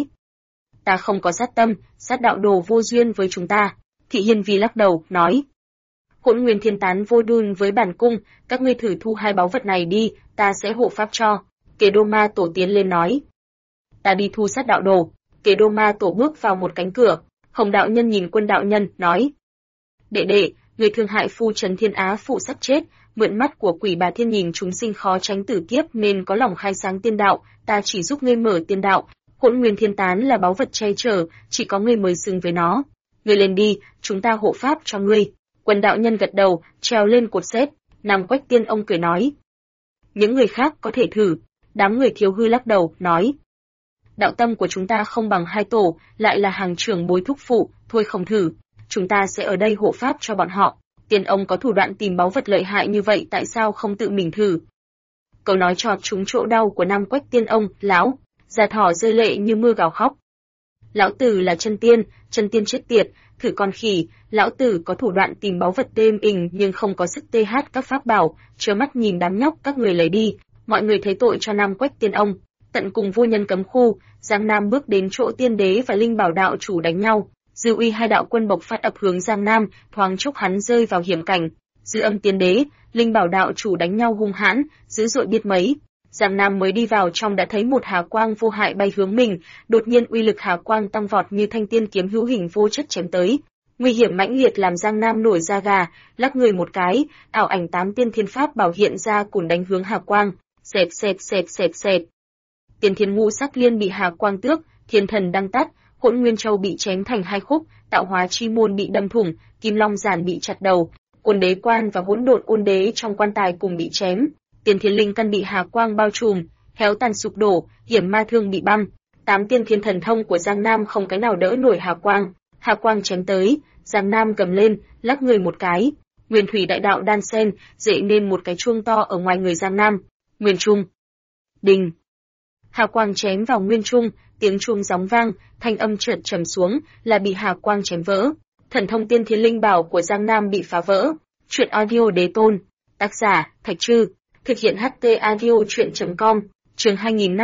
ta không có sát tâm, sát đạo đồ vô duyên với chúng ta. Thị Hiên Vi lắc đầu, nói: Hỗn Nguyên Thiên Tán vô duyên với bản cung, các ngươi thử thu hai báu vật này đi, ta sẽ hộ pháp cho. Kế Đô Ma Tổ tiến lên nói: ta đi thu sát đạo đồ. Kế Đô Ma Tổ bước vào một cánh cửa. Hồng đạo nhân nhìn Quân đạo nhân, nói: đệ đệ, người thương hại phu trần Thiên Á phụ sắp chết, mượn mắt của quỷ bà thiên nhìn chúng sinh khó tránh tử kiếp nên có lòng khai sáng tiên đạo, ta chỉ giúp ngươi mở tiên đạo. Hỗn Nguyên Thiên Tán là báu vật che chở, chỉ có ngươi mới xứng với nó. Ngươi lên đi, chúng ta hộ pháp cho ngươi. Quân đạo nhân gật đầu, trèo lên cột xếp. Nam Quách Tiên Ông cười nói: những người khác có thể thử. Đám người Thiếu Hư lắc đầu, nói: đạo tâm của chúng ta không bằng hai tổ, lại là hàng trưởng bối thúc phụ, thôi không thử. Chúng ta sẽ ở đây hộ pháp cho bọn họ. Tiên ông có thủ đoạn tìm báu vật lợi hại như vậy, tại sao không tự mình thử? Câu nói chọt trúng chỗ đau của Nam Quách Tiên Ông. Lão già thỏ rơi lệ như mưa gào khóc. Lão tử là chân tiên chết tiệt, thử con khỉ. Lão tử có thủ đoạn tìm báu vật đêm ình nhưng không có sức TH các pháp bảo, trơ mắt nhìn đám nhóc các người lấy đi. Mọi người thấy tội cho Nam Quách Tiên Ông. Tận cùng vô nhân cấm khu, Giang Nam bước đến chỗ tiên đế và linh bảo đạo chủ đánh nhau. Dư uy hai đạo quân bộc phát ập hướng Giang Nam, thoáng chốc hắn rơi vào hiểm cảnh. Dư âm tiên đế, linh bảo đạo chủ đánh nhau hung hãn, dữ dội biết mấy. Giang Nam mới đi vào trong đã thấy một hà quang vô hại bay hướng mình, đột nhiên uy lực hà quang tăng vọt như thanh tiên kiếm hữu hình vô chất chém tới. Nguy hiểm mãnh liệt làm Giang Nam nổi da gà, lắc người một cái, ảo ảnh 8 tiên thiên pháp bảo hiện ra cuồn đánh hướng hà quang. Xẹt. Tiên thiên ngũ sắc liên bị hà quang tước, thiên thần đăng tắt. Hỗn Nguyên Châu bị chém thành hai khúc, tạo hóa chi môn bị đâm thủng, Kim Long giản bị chặt đầu, Ôn Đế quan và Hỗn Độn Ôn Đế trong quan tài cùng bị chém, Tiên Thiên Linh căn bị hà quang bao trùm, héo tàn sụp đổ, hiểm ma thương bị băm. 8 tiên thiên thần thông của Giang Nam không cái nào đỡ nổi hào quang. Hào quang chém tới, Giang Nam cầm lên, lắc người một cái. Nguyên thủy đại đạo đan sen, dậy nên một cái chuông to ở ngoài người Giang Nam. Nguyên trung. Đình. Hào quang chém vào nguyên trung, tiếng chuông gióng vang, thanh âm chợt trầm xuống, là bị hào quang chém vỡ. Thần thông tiên thiên linh bảo của Giang Nam bị phá vỡ. Truyện audio đế tôn. Tác giả, Thạch Trư. Thực hiện HT audio truyện.com. Chương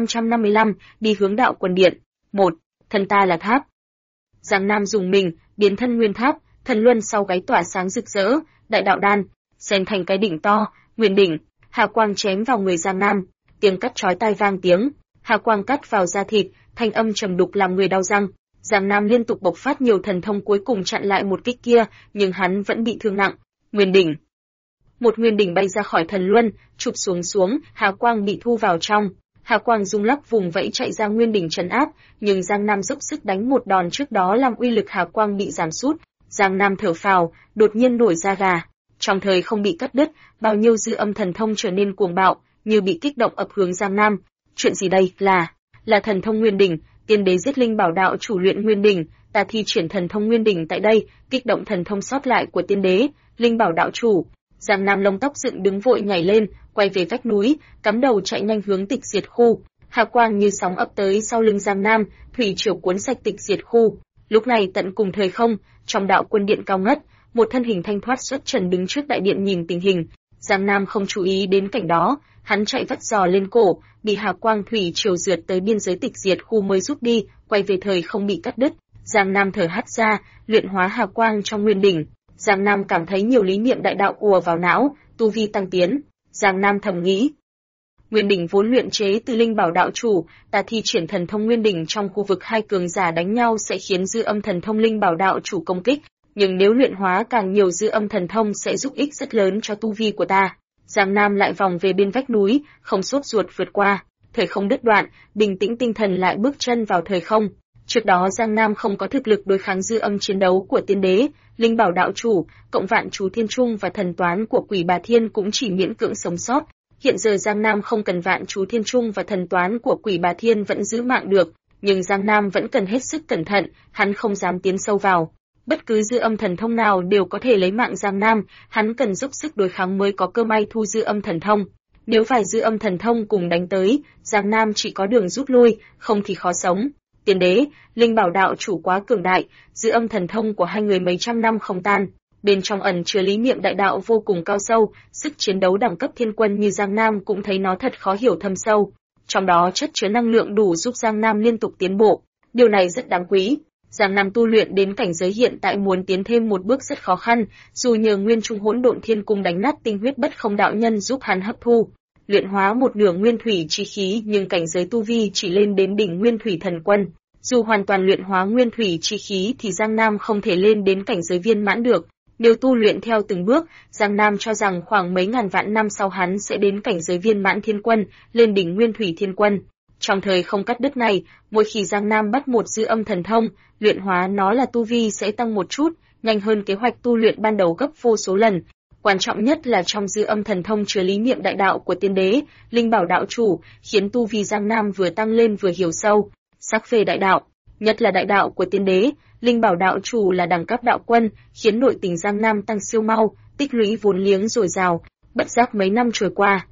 2555, đi hướng đạo quần điện. 1. Thân ta là tháp. Giang Nam dùng mình, biến thân nguyên tháp, thần luân sau gáy tỏa sáng rực rỡ, đại đạo đan, xen thành cái đỉnh to, nguyên đỉnh, hào quang chém vào người Giang Nam, tiếng cắt chói tai vang tiếng, hào quang cắt vào da thịt, thanh âm trầm đục làm người đau răng. Giang Nam liên tục bộc phát nhiều thần thông cuối cùng chặn lại một kích kia, nhưng hắn vẫn bị thương nặng. Nguyên đỉnh. Một nguyên đỉnh bay ra khỏi thần luân, chụp xuống, hào quang bị thu vào trong. Hào quang rung lắc vùng vẫy chạy ra nguyên đỉnh trấn áp, nhưng Giang Nam dốc sức đánh một đòn trước đó làm uy lực hào quang bị giảm sút. Giang Nam thở phào, đột nhiên nổi da gà. Trong thời không bị cắt đứt, bao nhiêu dư âm thần thông trở nên cuồng bạo, như bị kích động ập hướng Giang Nam. Chuyện gì đây? Là thần thông nguyên đỉnh, tiên đế giết linh bảo đạo chủ luyện nguyên đỉnh, ta thi triển thần thông nguyên đỉnh tại đây, kích động thần thông sót lại của tiên đế, linh bảo đạo chủ. Giang Nam lông tóc dựng đứng vội nhảy lên, quay về vách núi, cắm đầu chạy nhanh hướng tịch diệt khu. Hào quang như sóng ập tới sau lưng Giang Nam, thủy triều cuốn sạch tịch diệt khu. Lúc này tận cùng thời không, trong đạo quân điện cao ngất, một thân hình thanh thoát xuất trần đứng trước đại điện nhìn tình hình. Giang Nam không chú ý đến cảnh đó, hắn chạy vắt giò lên cổ, bị hào quang thủy triều rượt tới biên giới tịch diệt khu mới rút đi, quay về thời không bị cắt đứt. Giang Nam thở hắt ra, luyện hóa hào quang trong nguyên đỉnh. Giang Nam cảm thấy nhiều lý niệm đại đạo ùa vào não, tu vi tăng tiến. Giang Nam thầm nghĩ, nguyên đỉnh vốn luyện chế từ linh bảo đạo chủ, ta thi triển thần thông nguyên đỉnh trong khu vực hai cường giả đánh nhau sẽ khiến dư âm thần thông linh bảo đạo chủ công kích, nhưng nếu luyện hóa càng nhiều dư âm thần thông sẽ giúp ích rất lớn cho tu vi của ta. Giang Nam lại vòng về bên vách núi, không sốt ruột vượt qua, thời không đứt đoạn, bình tĩnh tinh thần lại bước chân vào thời không. Trước đó Giang Nam không có thực lực đối kháng dư âm chiến đấu của tiên đế, linh bảo đạo chủ, cộng vạn chú thiên trung và thần toán của quỷ bà thiên cũng chỉ miễn cưỡng sống sót. Hiện giờ Giang Nam không cần vạn chú thiên trung và thần toán của quỷ bà thiên vẫn giữ mạng được, nhưng Giang Nam vẫn cần hết sức cẩn thận, hắn không dám tiến sâu vào. Bất cứ dư âm thần thông nào đều có thể lấy mạng Giang Nam, hắn cần dốc sức đối kháng mới có cơ may thu dư âm thần thông. Nếu phải dư âm thần thông cùng đánh tới, Giang Nam chỉ có đường rút lui, không thì khó sống. Tiên đế, linh bảo đạo chủ quá cường đại, dư âm thần thông của hai người mấy trăm năm không tan. Bên trong ẩn chứa lý niệm đại đạo vô cùng cao sâu, sức chiến đấu đẳng cấp thiên quân như Giang Nam cũng thấy nó thật khó hiểu thâm sâu. Trong đó chất chứa năng lượng đủ giúp Giang Nam liên tục tiến bộ, điều này rất đáng quý. Giang Nam tu luyện đến cảnh giới hiện tại muốn tiến thêm một bước rất khó khăn, dù nhờ nguyên trung hỗn độn thiên cung đánh nát tinh huyết bất không đạo nhân giúp hắn hấp thu, luyện hóa một nửa nguyên thủy chi khí, nhưng cảnh giới tu vi chỉ lên đến đỉnh nguyên thủy thần quân. Dù hoàn toàn luyện hóa nguyên thủy chi khí thì Giang Nam không thể lên đến cảnh giới viên mãn được. Nếu tu luyện theo từng bước, Giang Nam cho rằng khoảng mấy ngàn vạn năm sau hắn sẽ đến cảnh giới viên mãn thiên quân, lên đỉnh nguyên thủy thiên quân. Trong thời không cắt đứt này, mỗi khi Giang Nam bắt một dư âm thần thông, luyện hóa nó là tu vi sẽ tăng một chút, nhanh hơn kế hoạch tu luyện ban đầu gấp vô số lần. Quan trọng nhất là trong dư âm thần thông chứa lý niệm đại đạo của tiên đế, linh bảo đạo chủ, khiến tu vi Giang Nam vừa tăng lên vừa hiểu sâu. Sắc về đại đạo, nhất là đại đạo của tiên đế, linh bảo đạo chủ là đẳng cấp đạo quân, khiến nội tình Giang Nam tăng siêu mau, tích lũy vốn liếng dồi dào. Bất giác mấy năm trôi qua,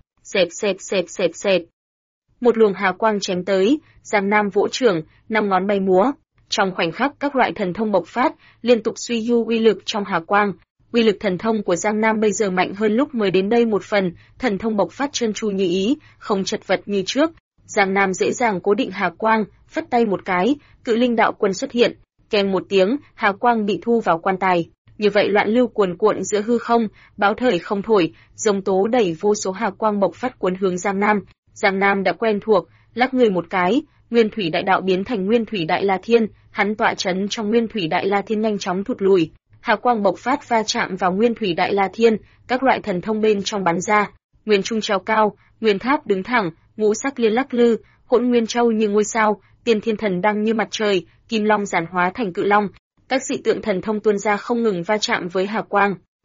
xẹt. Một luồng hào quang chém tới, Giang Nam vỗ trưởng, 5 ngón bay múa. Trong khoảnh khắc các loại thần thông bộc phát, liên tục suy ưu uy lực trong hào quang. Uy lực thần thông của Giang Nam bây giờ mạnh hơn lúc mới đến đây một phần, thần thông bộc phát trơn tru như ý, không chật vật như trước. Giang Nam dễ dàng cố định hào quang, phất tay một cái, cự linh đạo quân xuất hiện, kèm một tiếng, hào quang bị thu vào quan tài. Như vậy loạn lưu cuồn cuộn giữa hư không, bão thời không thổi, rồng tố đẩy vô số hào quang bộc phát cuốn hướng Giang Nam. Giang Nam đã quen thuộc, lắc người một cái, nguyên thủy đại đạo biến thành nguyên thủy đại la thiên, hắn tọa chấn trong nguyên thủy đại la thiên nhanh chóng thụt lùi. Hào quang bộc phát va chạm vào nguyên thủy đại la thiên, các loại thần thông bên trong bắn ra. Nguyên trung treo cao, nguyên tháp đứng thẳng, ngũ sắc liên lắc lư, hỗn nguyên châu như ngôi sao, tiên thiên thần đăng như mặt trời, kim long giản hóa thành cự long. Các dị tượng thần thông tuôn ra không ngừng va chạm với hào quang.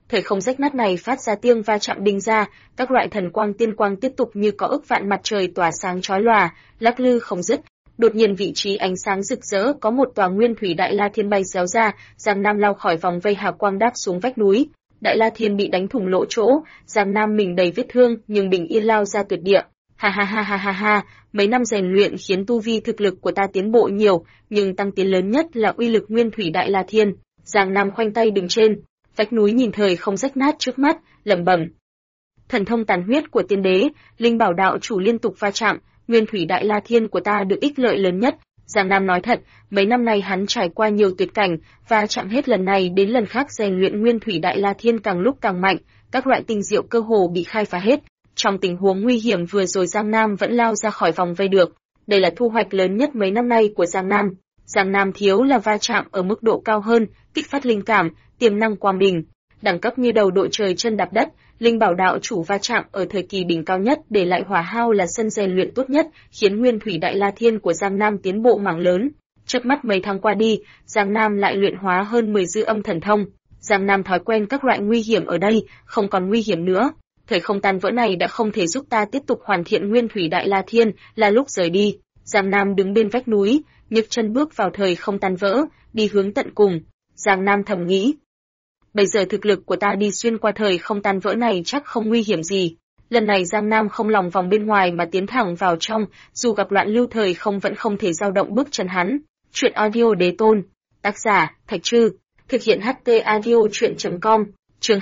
Thời không rách nát này phát ra tiếng va chạm đinh ra, các loại thần quang tiên quang tiếp tục như có ức vạn mặt trời tỏa sáng chói lòa, lắc lư không dứt. Đột nhiên vị trí ánh sáng rực rỡ có một tòa nguyên thủy đại la thiên bay réo ra, Giang Nam lao khỏi vòng vây hào quang đáp xuống vách núi. Đại la thiên bị đánh thủng lỗ chỗ, Giang Nam mình đầy vết thương nhưng bình yên lao ra tuyệt địa. Ha ha ha ha ha ha, mấy năm rèn luyện khiến tu vi thực lực của ta tiến bộ nhiều, nhưng tăng tiến lớn nhất là uy lực nguyên thủy đại la thiên. Giang Nam khoanh tay đứng trên, vách núi nhìn thời không rách nát trước mắt, lẩm bẩm. Thần thông tàn huyết của tiên đế, linh bảo đạo chủ liên tục va chạm, nguyên thủy đại la thiên của ta được ích lợi lớn nhất. Giang Nam nói thật, mấy năm nay hắn trải qua nhiều tuyệt cảnh, va chạm hết lần này đến lần khác rèn luyện nguyên thủy đại la thiên càng lúc càng mạnh, các loại tinh diệu cơ hồ bị khai phá hết. Trong tình huống nguy hiểm vừa rồi Giang Nam vẫn lao ra khỏi vòng vây được, đây là thu hoạch lớn nhất mấy năm nay của Giang Nam. Giang Nam thiếu là va chạm ở mức độ cao hơn, kích phát linh cảm, tiềm năng quang bình, đẳng cấp như đầu đội trời chân đạp đất. Linh bảo đạo chủ va chạm ở thời kỳ đỉnh cao nhất để lại hỏa hao là sân rèn luyện tốt nhất, khiến nguyên thủy đại la thiên của Giang Nam tiến bộ mảng lớn. Chớp mắt mấy tháng qua đi, Giang Nam lại luyện hóa hơn 10 dư âm thần thông. Giang Nam thói quen các loại nguy hiểm ở đây, không còn nguy hiểm nữa. Thời không tan vỡ này đã không thể giúp ta tiếp tục hoàn thiện nguyên thủy đại la thiên, là lúc rời đi. Giang Nam đứng bên vách núi, nhấc chân bước vào thời không tan vỡ, đi hướng tận cùng. Giang Nam thầm nghĩ, bây giờ thực lực của ta đi xuyên qua thời không tan vỡ này chắc không nguy hiểm gì. Lần này Giang Nam không lòng vòng bên ngoài mà tiến thẳng vào trong, dù gặp loạn lưu thời không vẫn không thể dao động bước chân hắn. Truyện audio Đế Tôn, tác giả Thạch Trư, thực hiện HT audio truyện.com, chương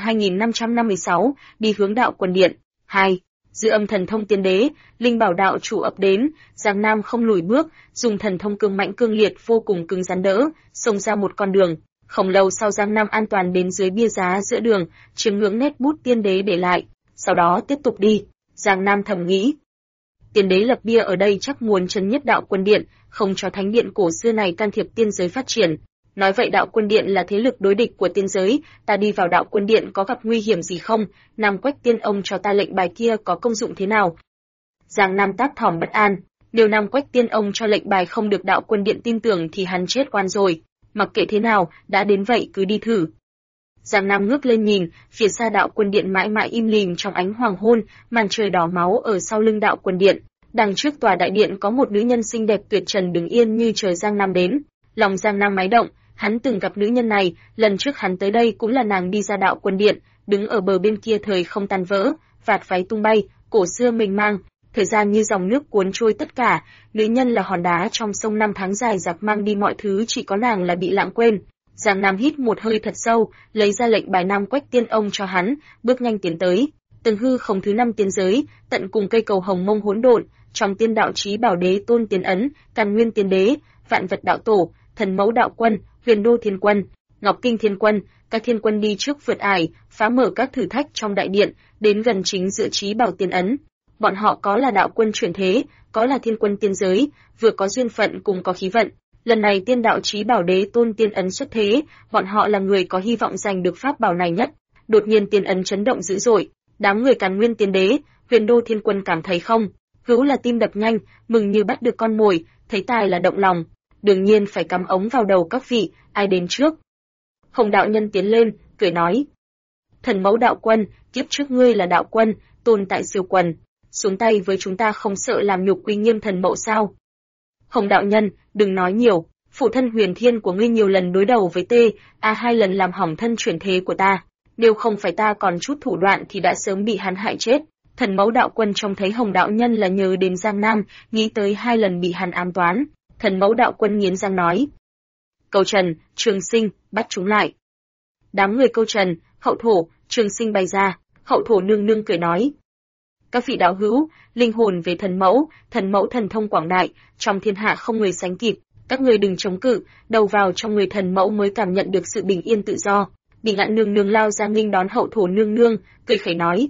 2556, đi hướng đạo quân điện. 2. Dư âm thần thông tiên đế, linh bảo đạo chủ ập đến, Giang Nam không lùi bước, dùng thần thông cương mạnh cương liệt vô cùng cứng rắn đỡ, xông ra một con đường. Không lâu sau Giang Nam an toàn đến dưới bia giá giữa đường, chiếm ngưỡng nét bút tiên đế để lại, sau đó tiếp tục đi. Giang Nam thầm nghĩ, tiên đế lập bia ở đây chắc muốn trấn nhất đạo quân điện, không cho thánh điện cổ xưa này can thiệp tiên giới phát triển. Nói vậy đạo quân điện là thế lực đối địch của tiên giới, ta đi vào đạo quân điện có gặp nguy hiểm gì không? Nam Quách tiên ông cho ta lệnh bài kia có công dụng thế nào? Giang Nam táp thỏm bất an, nếu Nam Quách tiên ông cho lệnh bài không được đạo quân điện tin tưởng thì hắn chết oan rồi. Mặc kệ thế nào, đã đến vậy cứ đi thử. Giang Nam ngước lên nhìn, phía xa đạo quân điện mãi mãi im lìm trong ánh hoàng hôn, màn trời đỏ máu ở sau lưng đạo quân điện. Đằng trước tòa đại điện có một nữ nhân xinh đẹp tuyệt trần đứng yên như chờ Giang Nam đến. Lòng Giang Nam máy động, hắn từng gặp nữ nhân này, lần trước hắn tới đây cũng là nàng đi ra đạo quân điện, đứng ở bờ bên kia thời không tan vỡ, vạt váy tung bay, cổ xưa mình mang, thời gian như dòng nước cuốn trôi tất cả, nữ nhân là hòn đá trong sông năm tháng dài dặc mang đi mọi thứ, chỉ có nàng là bị lãng quên. Giang Nam hít một hơi thật sâu, lấy ra lệnh bài Nam Quách tiên ông cho hắn, bước nhanh tiến tới. Từng hư không thứ 5 tiên giới, tận cùng cây cầu hồng mông hỗn độn, trong tiên đạo chí bảo đế tôn tiên ấn, Càn Nguyên tiên đế, Vạn vật đạo tổ, Thần mẫu đạo quân, Huyền đô thiên quân, Ngọc kinh thiên quân, các thiên quân đi trước vượt ải, phá mở các thử thách trong đại điện, đến gần chính giữa chí bảo tiên ấn. Bọn họ có là đạo quân chuyển thế, có là thiên quân tiên giới, vừa có duyên phận cùng có khí vận. Lần này tiên đạo chí bảo đế tôn tiên ấn xuất thế, bọn họ là người có hy vọng giành được pháp bảo này nhất. Đột nhiên tiên ấn chấn động dữ dội, đám người Càn Nguyên tiên đế, Huyền đô thiên quân cảm thấy không, hữu là tim đập nhanh, mừng như bắt được con mồi, thấy tài là động lòng. Đương nhiên phải cắm ống vào đầu các vị, ai đến trước? Hồng đạo nhân tiến lên, cười nói: Thần mẫu đạo quân, kiếp trước ngươi là đạo quân, tồn tại siêu quần, xuống tay với chúng ta không sợ làm nhục uy nghiêm thần mẫu sao? Hồng đạo nhân, đừng nói nhiều, phụ thân Huyền Thiên của ngươi nhiều lần đối đầu với hai lần làm hỏng thân chuyển thế của ta, nếu không phải ta còn chút thủ đoạn thì đã sớm bị hắn hại chết. Thần mẫu đạo quân trông thấy Hồng đạo nhân là nhớ đến Giang Nam, nghĩ tới 2 lần bị hắn ám toán. Thần mẫu đạo quân nghiến răng nói: Câu Trần, Trường Sinh, bắt chúng lại. Đám người Câu Trần, Hậu Thổ, Trường Sinh bày ra, Hậu Thổ nương nương cười nói: Các vị đạo hữu, linh hồn về thần mẫu thần thông quảng đại, trong thiên hạ không người sánh kịp, các người đừng chống cự, đầu vào trong người thần mẫu mới cảm nhận được sự bình yên tự do. Bị Ngạn nương nương lao ra nghênh đón Hậu Thổ nương nương, cười khẩy nói: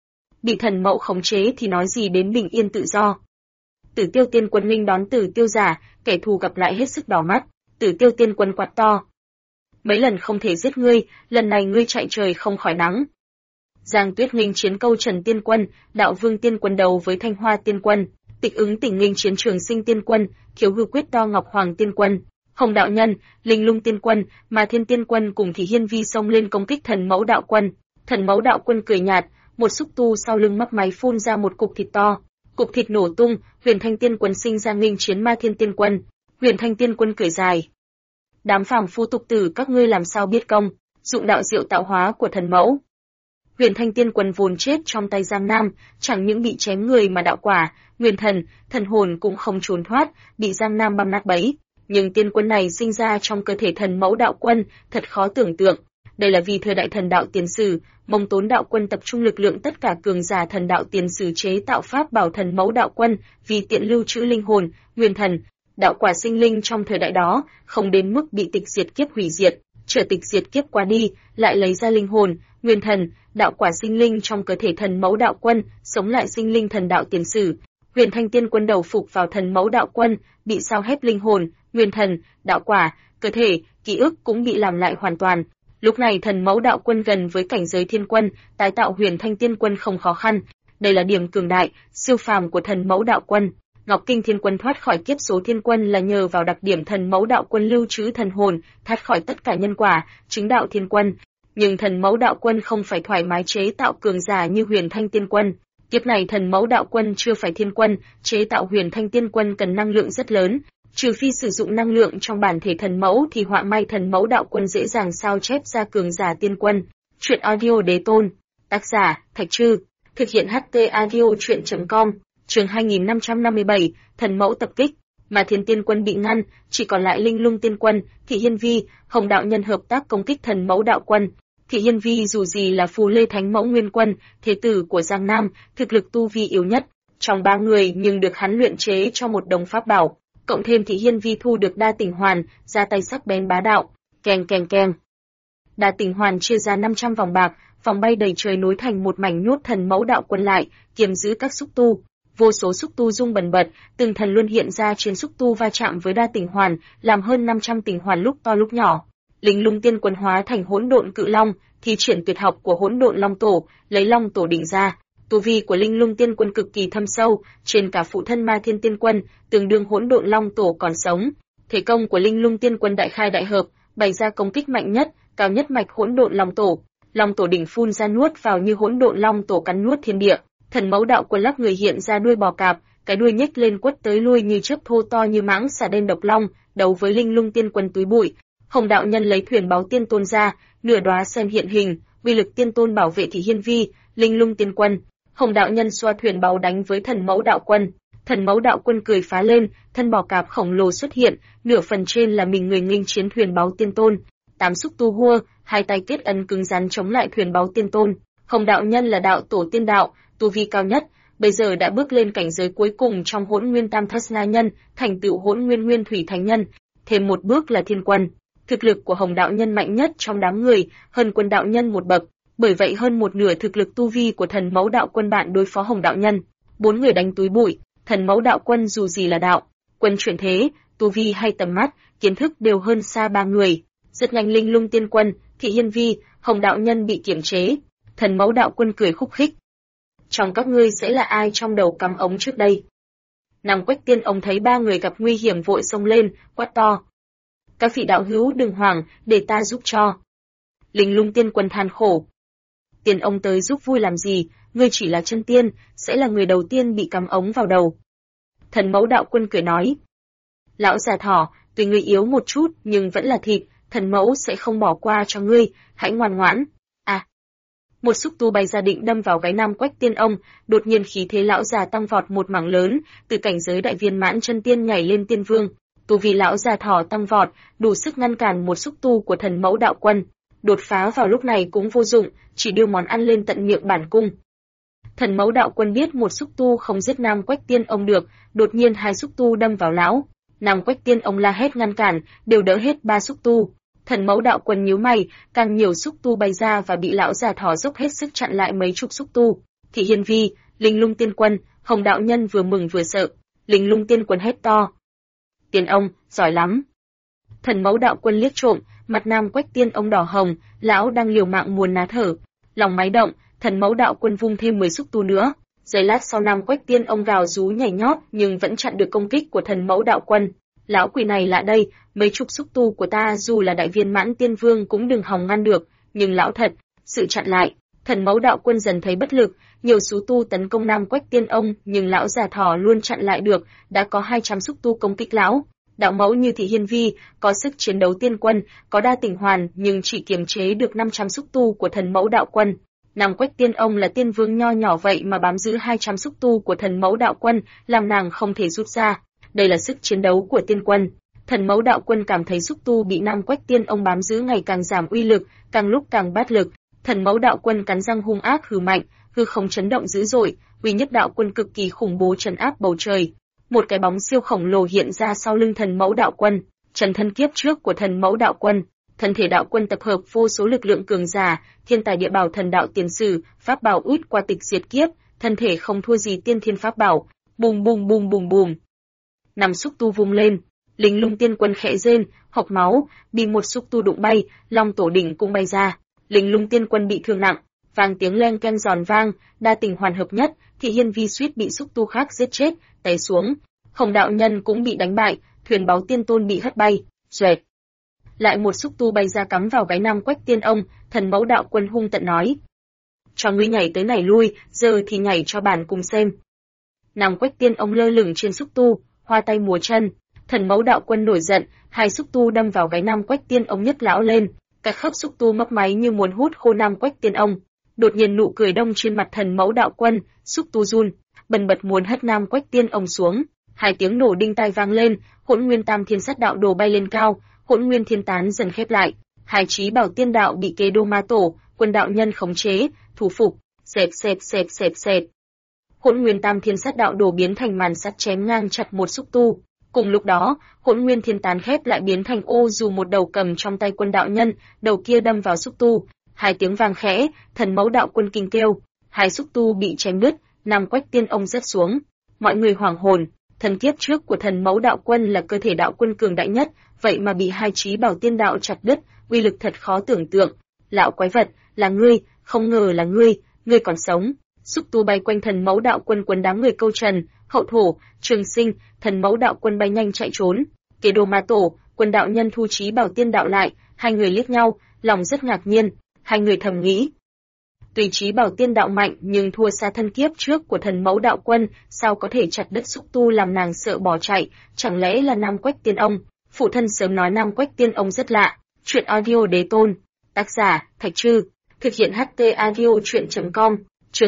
Bị thần mẫu khống chế thì nói gì đến bình yên tự do. Tử Tiêu tiên quân nghênh đón Tử Tiêu giả, kẻ thù gặp lại hết sức đỏ mắt. Tử Tiêu tiên quân quát to: Mấy lần không thể giết ngươi, lần này ngươi chạy trời không khỏi nắng. Giang Tuyết nghênh chiến Câu Trần tiên quân, Đạo Vương tiên quân đầu với Thanh Hoa tiên quân, Tịch Ứng Tỉnh nghênh chiến Trường Sinh tiên quân, Khiếu Hư quyết to Ngọc Hoàng tiên quân, Hồng đạo nhân, Linh Lung tiên quân, Ma Thiên tiên quân cùng Thị Hiên Vi xông lên công kích thần mẫu đạo quân. Thần mẫu đạo quân cười nhạt, một xúc tu sau lưng mấp máy phun ra một cục thịt to. Cục thịt nổ tung, Huyền Thanh Tiên Quân sinh ra nghênh chiến Ma Thiên Tiên Quân. Huyền Thanh Tiên Quân cười dài. Đám phàm phu tục tử các ngươi làm sao biết công, dụng đạo diệu tạo hóa của thần mẫu. Huyền Thanh Tiên Quân vốn chết trong tay Giang Nam, chẳng những bị chém người mà đạo quả, nguyên thần, thần hồn cũng không trốn thoát, bị Giang Nam băm nát bấy. Nhưng tiên quân này sinh ra trong cơ thể thần mẫu đạo quân, thật khó tưởng tượng. Đây là vì thời đại thần đạo tiền sử, Mông Tốn đạo quân tập trung lực lượng tất cả cường giả thần đạo tiền sử chế tạo pháp bảo thần mẫu đạo quân, vì tiện lưu trữ linh hồn, nguyên thần, đạo quả sinh linh trong thời đại đó, không đến mức bị tịch diệt kiếp hủy diệt, chờ tịch diệt kiếp qua đi, lại lấy ra linh hồn, nguyên thần, đạo quả sinh linh trong cơ thể thần mẫu đạo quân, sống lại sinh linh thần đạo tiền sử. Huyền Thanh Tiên Quân đầu phục vào thần mẫu đạo quân, bị sao hết linh hồn, nguyên thần, đạo quả, cơ thể, ký ức cũng bị làm lại hoàn toàn. Lúc này thần mẫu đạo quân gần với cảnh giới thiên quân, tái tạo Huyền Thanh Tiên Quân không khó khăn. Đây là điểm cường đại, siêu phàm của thần mẫu đạo quân. Ngọc Kinh Thiên Quân thoát khỏi kiếp số thiên quân là nhờ vào đặc điểm thần mẫu đạo quân lưu trữ thần hồn, thoát khỏi tất cả nhân quả, chứng đạo thiên quân. Nhưng thần mẫu đạo quân không phải thoải mái chế tạo cường giả như Huyền Thanh Tiên Quân. Kiếp này thần mẫu đạo quân chưa phải thiên quân, chế tạo Huyền Thanh Tiên Quân cần năng lượng rất lớn. Trừ phi sử dụng năng lượng trong bản thể thần mẫu thì họa may thần mẫu đạo quân dễ dàng sao chép ra cường giả tiên quân. Truyện audio đế tôn. Tác giả, Thạch Trư. Thực hiện HT audio truyện.com. Chương 2557, thần mẫu tập kích. Mà Thiên Tiên Quân bị ngăn, chỉ còn lại Linh Lung Tiên Quân, Thị Hiên Vi, Hồng đạo nhân hợp tác công kích thần mẫu đạo quân. Thị Hiên Vi dù gì là Phù Lê Thánh Mẫu Nguyên Quân, thế tử của Giang Nam, thực lực tu vi yếu nhất trong ba người, nhưng được hắn luyện chế cho một đống pháp bảo. Cộng thêm Thị Hiên Vi thu được Đa Tình Hoàn, ra tay sắc bén bá đạo, keng keng keng. Đa Tình Hoàn chia ra 500 vòng bạc, vòng bay đầy trời nối thành một mảnh nhốt thần mẫu đạo quân lại, kiềm giữ các xúc tu. Vô số xúc tu rung bần bật, từng thần luân hiện ra trên xúc tu va chạm với Đa Tình Hoàn, làm hơn 500 tình hoàn lúc to lúc nhỏ. Linh Lung Tiên Quân hóa thành Hỗn Độn Cự Long, thi triển tuyệt học của Hỗn Độn Long Tổ, lấy Long Tổ định ra. Tu vi của Linh Lung Tiên Quân cực kỳ thâm sâu, trên cả phụ thân Ma Thiên Tiên Quân, tương đương Hỗn Độn Long Tổ còn sống. Thể công của Linh Lung Tiên Quân đại khai đại hợp, bày ra công kích mạnh nhất, cao nhất mạch Hỗn Độn Long Tổ. Long Tổ đỉnh phun ra nuốt vào như Hỗn Độn Long Tổ cắn nuốt thiên địa. Thần mẫu đạo quân lắc người hiện ra đuôi bò cạp, cái đuôi nhếch lên quất tới lui như chớp thô to như mãng xà đen độc long, đấu với Linh Lung Tiên Quân túi bụi. Hồng đạo nhân lấy thuyền báo tiên tôn ra, nửa đóa sen hiện hình, uy lực tiên tôn bảo vệ Thị Hiên Vi, Linh Lung Tiên Quân. Hồng đạo nhân xoa thuyền báo đánh với thần mẫu đạo quân. Thần mẫu đạo quân cười phá lên, thân bò cạp khổng lồ xuất hiện, nửa phần trên là mình người nghênh chiến thuyền báo tiên tôn. 8 xúc tu hua, hai tay kết ấn cứng rắn chống lại thuyền báo tiên tôn. Hồng đạo nhân là đạo tổ tiên đạo, tu vi cao nhất, bây giờ đã bước lên cảnh giới cuối cùng trong Hỗn Nguyên Tam Thasna nhân, thành tựu Hỗn Nguyên Nguyên Thủy Thánh nhân, thêm một bước là thiên quân. Thực lực của Hồng đạo nhân mạnh nhất trong đám người, hơn Quân đạo nhân một bậc, bởi vậy hơn một nửa thực lực tu vi của thần mẫu đạo quân bạn đối phó Hồng đạo nhân. 4 người đánh túi bụi, thần mẫu đạo quân dù gì là đạo quân chuyển thế, tu vi hay tầm mắt, kiến thức đều hơn xa 3 người. Rất nhanh Linh Lung Tiên Quân, Thị Hiên Vi, Hồng đạo nhân bị kiểm chế. Thần mẫu đạo quân cười khúc khích. Trong các ngươi sẽ là ai trong đầu cắm ống trước đây? Nam Quách Tiên ông thấy 3 người gặp nguy hiểm vội xông lên, quát to. Các vị đạo hữu đừng hoảng, để ta giúp cho. Linh Lung Tiên Quân than khổ. Tiên ông tới giúp vui làm gì, ngươi chỉ là chân tiên, sẽ là người đầu tiên bị cắm ống vào đầu. Thần mẫu đạo quân cười nói. Lão già thỏ, tuy ngươi yếu một chút nhưng vẫn là thịt, thần mẫu sẽ không bỏ qua cho ngươi, hãy ngoan ngoãn. À. Một xúc tu bay ra định đâm vào gáy Nam Quách Tiên ông, đột nhiên khí thế lão già tăng vọt một mảng lớn, từ cảnh giới đại viên mãn chân tiên nhảy lên tiên vương. Tu vi lão già thỏ tăng vọt, đủ sức ngăn cản một xúc tu của thần mẫu đạo quân. Đột phá vào lúc này cũng vô dụng, chỉ đưa món ăn lên tận miệng bản cung. Thần mẫu đạo quân biết một xúc tu không giết Nam Quách Tiên ông được, đột nhiên 2 xúc tu đâm vào lão. Nam Quách Tiên ông la hét ngăn cản, đều đỡ hết 3 xúc tu. Thần mẫu đạo quân nhíu mày, càng nhiều xúc tu bay ra và bị lão già thỏ dốc hết sức chặn lại mấy chục xúc tu. Thị Hiên Vi, Linh Lung Tiên Quân, Hồng đạo nhân vừa mừng vừa sợ. Linh Lung Tiên Quân hét to. Tiên ông, giỏi lắm. Thần mẫu đạo quân liếc trộm, mặt Nam Quách Tiên ông đỏ hồng, lão đang liều mạng muốn ná thở. Lòng máy động, thần mẫu đạo quân vung thêm 10 xúc tu nữa. Giây lát sau Nam Quách Tiên ông gào rú nhảy nhót nhưng vẫn chặn được công kích của thần mẫu đạo quân. Lão quỷ này lạ đây, mấy chục xúc tu của ta dù là đại viên mãn tiên vương cũng đừng hòng ngăn được, nhưng lão thật, sự chặn lại. Thần Mẫu Đạo Quân dần thấy bất lực, nhiều xú tu tấn công Nam Quách Tiên Ông, nhưng lão già thỏ luôn chặn lại được, đã có 200 xúc tu công kích lão. Đạo mẫu như Thị Hiên Vi, có sức chiến đấu tiên quân, có đa tình hoàn, nhưng chỉ kiềm chế được 500 xúc tu của Thần Mẫu Đạo Quân. Nam Quách Tiên Ông là tiên vương nho nhỏ vậy mà bám giữ 200 xúc tu của Thần Mẫu Đạo Quân, làm nàng không thể rút ra. Đây là sức chiến đấu của tiên quân. Thần Mẫu Đạo Quân cảm thấy xúc tu bị Nam Quách Tiên Ông bám giữ ngày càng giảm uy lực, càng lúc càng bát lực. Thần Mẫu Đạo Quân cắn răng hung ác hừ mạnh, hư không chấn động dữ dội, uy nhất đạo quân cực kỳ khủng bố trấn áp bầu trời. Một cái bóng siêu khổng lồ hiện ra sau lưng Thần Mẫu Đạo Quân, trần thân kiếp trước của Thần Mẫu Đạo Quân. Thân thể đạo quân tập hợp vô số lực lượng cường giả, thiên tài địa bảo thần đạo tiền sử, pháp bảo út qua tịch diệt kiếp, thân thể không thua gì tiên thiên pháp bảo. Bùm bùm bùm bùm bùm. 5 xúc tu vung lên, Linh Lung Tiên Quân khẽ rên, hộc máu, bị một xúc tu đụng bay, Long Tổ đỉnh cũng bay ra. Linh Lung Tiên Quân bị thương nặng, vang tiếng leng keng giòn vang, đa tình hoàn hợp nhất, Thị Hiên Vi suýt bị xúc tu khác giết chết, té xuống. Hồng đạo nhân cũng bị đánh bại, thuyền báo tiên tôn bị hất bay. Xoẹt. Lại một xúc tu bay ra cắm vào gáy Nam Quách Tiên Ông, Thần Mẫu Đạo Quân hung tận nói: "Cho ngươi nhảy tới này lui, giờ thì nhảy cho bản cùng xem." Nam Quách Tiên Ông lơ lửng trên xúc tu, hoa tay múa chân. Thần Mẫu Đạo Quân nổi giận, hai xúc tu đâm vào gáy Nam Quách Tiên Ông nhấc lão lên, các khớp xúc tu mấp máy như muốn hút khô Nam Quách Tiên Ông. Đột nhiên nụ cười đông trên mặt Thần Mẫu Đạo Quân, xúc tu run, bần bật muốn hất Nam Quách Tiên Ông xuống. Hai tiếng nổ đinh tai vang lên, Hỗn Nguyên Tam Thiên Sát Đạo Đồ bay lên cao, Hỗn Nguyên Thiên Tán dần khép lại. Hai chí bảo tiên đạo bị Kế Đô Ma Tổ, Quân đạo nhân khống chế, thủ phục. Xẹp xẹp xẹp xẹp xẹp. Hỗn Nguyên Tam Thiên Sát Đạo Đồ biến thành màn sắt chém ngang chặt một xúc tu. Cùng lúc đó, Hỗn Nguyên Thiên Tán khép lại biến thành ô dù một đầu cầm trong tay Quân đạo nhân, đầu kia đâm vào xúc tu. Hai tiếng vang khẽ, Thần Mẫu Đạo Quân kinh kêu, hai xúc tu bị chém đứt, Nam Quách Tiên Ông rớt xuống. Mọi người hoảng hồn, thần kiếp trước của Thần Mẫu Đạo Quân là cơ thể đạo quân cường đại nhất, vậy mà bị hai chí bảo tiên đạo chặt đứt, uy lực thật khó tưởng tượng. Lão quái vật, là ngươi, không ngờ là ngươi còn sống. Xúc tu bay quanh Thần Mẫu Đạo Quân quấn đám người Câu Trần, Hậu Thổ, Trường Sinh, Thần Mẫu Đạo Quân bay nhanh chạy trốn. Kế Đô Ma Tổ, Quân đạo nhân thu chí bảo tiên đạo lại, hai người liếc nhau, lòng rất ngạc nhiên, hai người thầm nghĩ. Tuy chí bảo tiên đạo mạnh nhưng thua xa thân kiếp trước của Thần Mẫu Đạo Quân, sao có thể chặt đứt xúc tu làm nàng sợ bỏ chạy, chẳng lẽ là Nam Quách Tiên Ông? Phụ thân sớm nói Nam Quách Tiên Ông rất lạ. Truyện audio đế tôn. Tác giả, Thạch Trư. Thực hiện HT audio truyện.com. Chương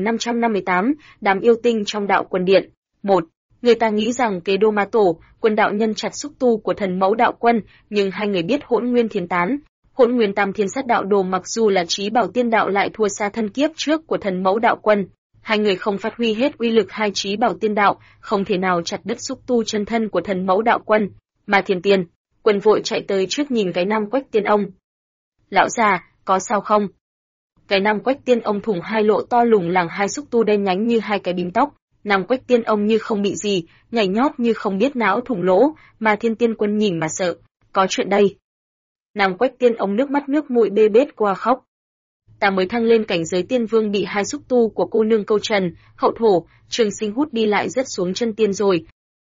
2558, đám yêu tinh trong đạo quân điện. 1. Người ta nghĩ rằng Kế Đô Ma Tổ, Quân đạo nhân chặt xúc tu của Thần Mẫu Đạo Quân, nhưng hai người biết Hỗn Nguyên Thiên Tán. Hỗn Nguyên Tam Thiên Sát Đạo Đồ mặc dù là chí bảo tiên đạo lại thua xa thân kiếp trước của Thần Mẫu Đạo Quân. Hai người không phát huy hết uy lực hai chí bảo tiên đạo, không thể nào chặt đứt xúc tu chân thân của Thần Mẫu Đạo Quân. Mà Thiên Tiên, Quân vội chạy tới trước nhìn cái Nam Quách Tiên Ông. Lão già, có sao không? Cái Nam Quách Tiên Ông thủng hai lỗ to lủng lẳng, hai xúc tu đen nhánh như hai cái bím tóc. Nam Quách Tiên Ông như không bị gì, nhảy nhót như không biết não thủng lỗ, mà Thiên Tiên Quân nhìn mà sợ. Có chuyện đây. Nam Quách Tiên Ông nước mắt nước mũi bê bết qua khóc. Ta mới thăng lên cảnh giới tiên vương bị hai xúc tu của cô nương Câu Trần, Hậu Thổ, Trường Sinh hút đi lại rất xuống chân tiên rồi.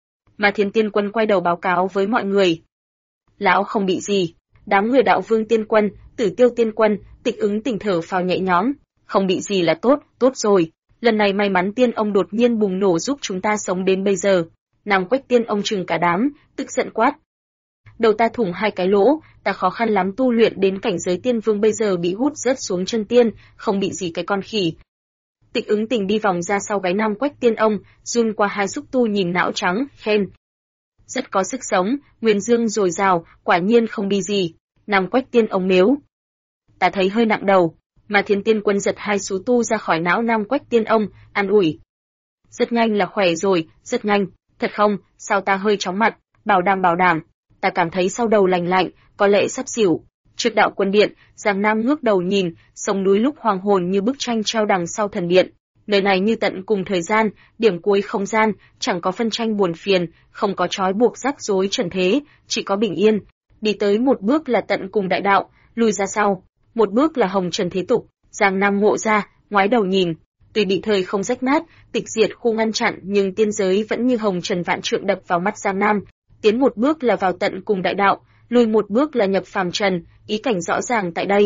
Mà Thiên Tiên Quân quay đầu báo cáo với mọi người. Lão không bị gì. Đám người Đạo Vương Tiên Quân, Tử Tiêu Tiên Quân, Tịch Ứng Tỉnh thở phào nhẹ nhõm. Không bị gì là tốt, tốt rồi. Lần này may mắn Tiên Ông đột nhiên bùng nổ giúp chúng ta sống đến bây giờ. Nam Quách Tiên Ông trừng cả đám, tức giận quát. Đầu ta thủng hai cái lỗ, ta khó khăn lắm tu luyện đến cảnh giới tiên vương bây giờ bị hút rớt xuống chân tiên, không bị gì cái con khỉ. Tịch Ứng Tình đi vòng ra sau gáy Nam Quách Tiên Ông, run qua hai xúc tu nhìn não trắng, khen. Rất có sức sống, nguyên dương dồi dào, quả nhiên không bị gì. Nam Quách Tiên Ông mếu. Ta thấy hơi nặng đầu, mà Thiên Tiên Quân giật hai xú tu ra khỏi não Nam Quách Tiên Ông, an ủi. Rất nhanh là khỏe rồi, rất nhanh, thật không, sao ta hơi chóng mặt, bảo đảm. Ta cảm thấy sau đầu lành lạnh, có lẽ sắp xỉu. Trước đạo quân điện, Giang Nam ngước đầu nhìn, sông núi lúc hoàng hồn như bức tranh treo đằng sau thần điện. Nơi này như tận cùng thời gian, điểm cuối không gian, chẳng có phân tranh buồn phiền, không có trói buộc rắc rối trần thế, chỉ có bình yên. Đi tới một bước là tận cùng đại đạo, lùi ra sau, một bước là hồng trần thế tục. Giang Nam ngộ ra, ngoái đầu nhìn, tuy bị thời không rách nát, tịch diệt khu ngăn chặn, nhưng tiên giới vẫn như hồng trần vạn trượng đập vào mắt Giang Nam. Tiến một bước là vào tận cùng đại đạo, lùi một bước là nhập phàm trần, ý cảnh rõ ràng tại đây.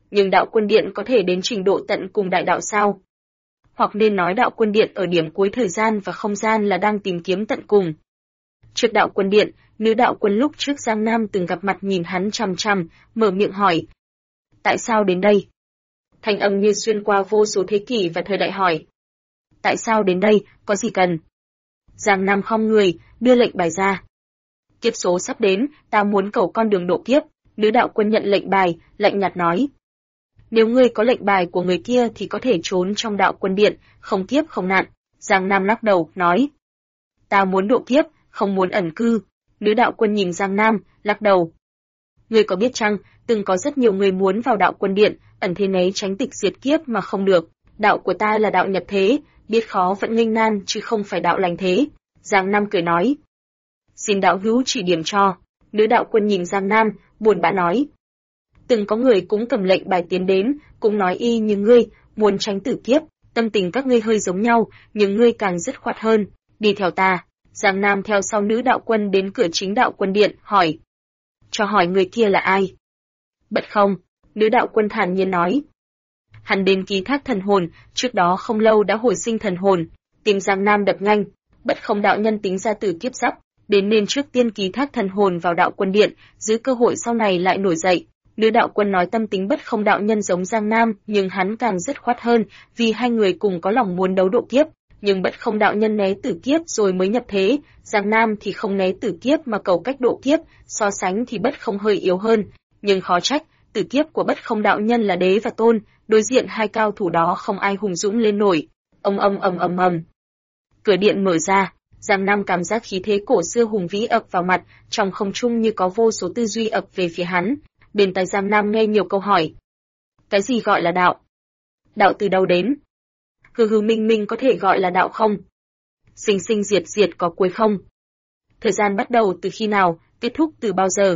nhưng đạo quân điện có thể đến trình độ tận cùng đại đạo sao? Hoặc nên nói đạo quân điện ở điểm cuối thời gian và không gian là đang tìm kiếm tận cùng. Trước đạo quân điện, nữ đạo quân lúc trước Giang Nam từng gặp mặt nhìn hắn chằm chằm, mở miệng hỏi. Tại sao đến đây? Thanh âm như xuyên qua vô số thế kỷ và thời đại hỏi. Tại sao đến đây, có gì cần? Giang Nam khom người, đưa lệnh bài ra. Kiếp số sắp đến, ta muốn cầu con đường độ kiếp. Nữ đạo quân nhận lệnh bài, lạnh nhạt nói. Nếu ngươi có lệnh bài của người kia thì có thể trốn trong đạo quân điện, không kiếp không nạn. Giang Nam lắc đầu, nói. Ta muốn độ kiếp, không muốn ẩn cư. Nữ đạo quân nhìn Giang Nam, lắc đầu. Ngươi có biết chăng, từng có rất nhiều người muốn vào đạo quân điện, ẩn thế né tránh tịch diệt kiếp mà không được. Đạo của ta là đạo nhập thế, biết khó vẫn nghênh nan chứ không phải đạo lành thế. Giang Nam cười nói. Xin đạo hữu chỉ điểm cho. Nữ đạo quân nhìn Giang Nam, buồn bã nói. Từng có người cũng cầm lệnh bài tiến đến, cũng nói y như ngươi, muốn tránh tử kiếp, tâm tình các ngươi hơi giống nhau, nhưng ngươi càng dứt khoát hơn, đi theo ta. Giang Nam theo sau nữ đạo quân đến cửa chính đạo quân điện, hỏi. Cho hỏi người kia là ai? Bật không, nữ đạo quân thản nhiên nói. Hắn đến ký thác thần hồn, trước đó không lâu đã hồi sinh thần hồn, tìm Giang Nam đập nhanh, Bất không đạo nhân tính ra tử kiếp sắp, đến nên trước tiên ký thác thần hồn vào đạo quân điện, giữ cơ hội sau này lại nổi dậy. Nữ đạo quân nói tâm tính bất không đạo nhân giống Giang Nam, nhưng hắn càng dứt khoát hơn, vì hai người cùng có lòng muốn đấu độ kiếp, nhưng bất không đạo nhân né tử kiếp rồi mới nhập thế, Giang Nam thì không né tử kiếp mà cầu cách độ kiếp, so sánh thì bất không hơi yếu hơn, nhưng khó trách, tử kiếp của bất không đạo nhân là đế và tôn, đối diện hai cao thủ đó không ai hùng dũng lên nổi. Ầm. Cửa điện mở ra, Giang Nam cảm giác khí thế cổ xưa hùng vĩ ập vào mặt, trong không trung như có vô số tư duy ập về phía hắn. Bên tai Giang Nam nghe nhiều câu hỏi. Cái gì gọi là đạo? Đạo từ đâu đến? Hư minh có thể gọi là đạo không? Sinh diệt có cuối không? Thời gian bắt đầu từ khi nào, kết thúc từ bao giờ?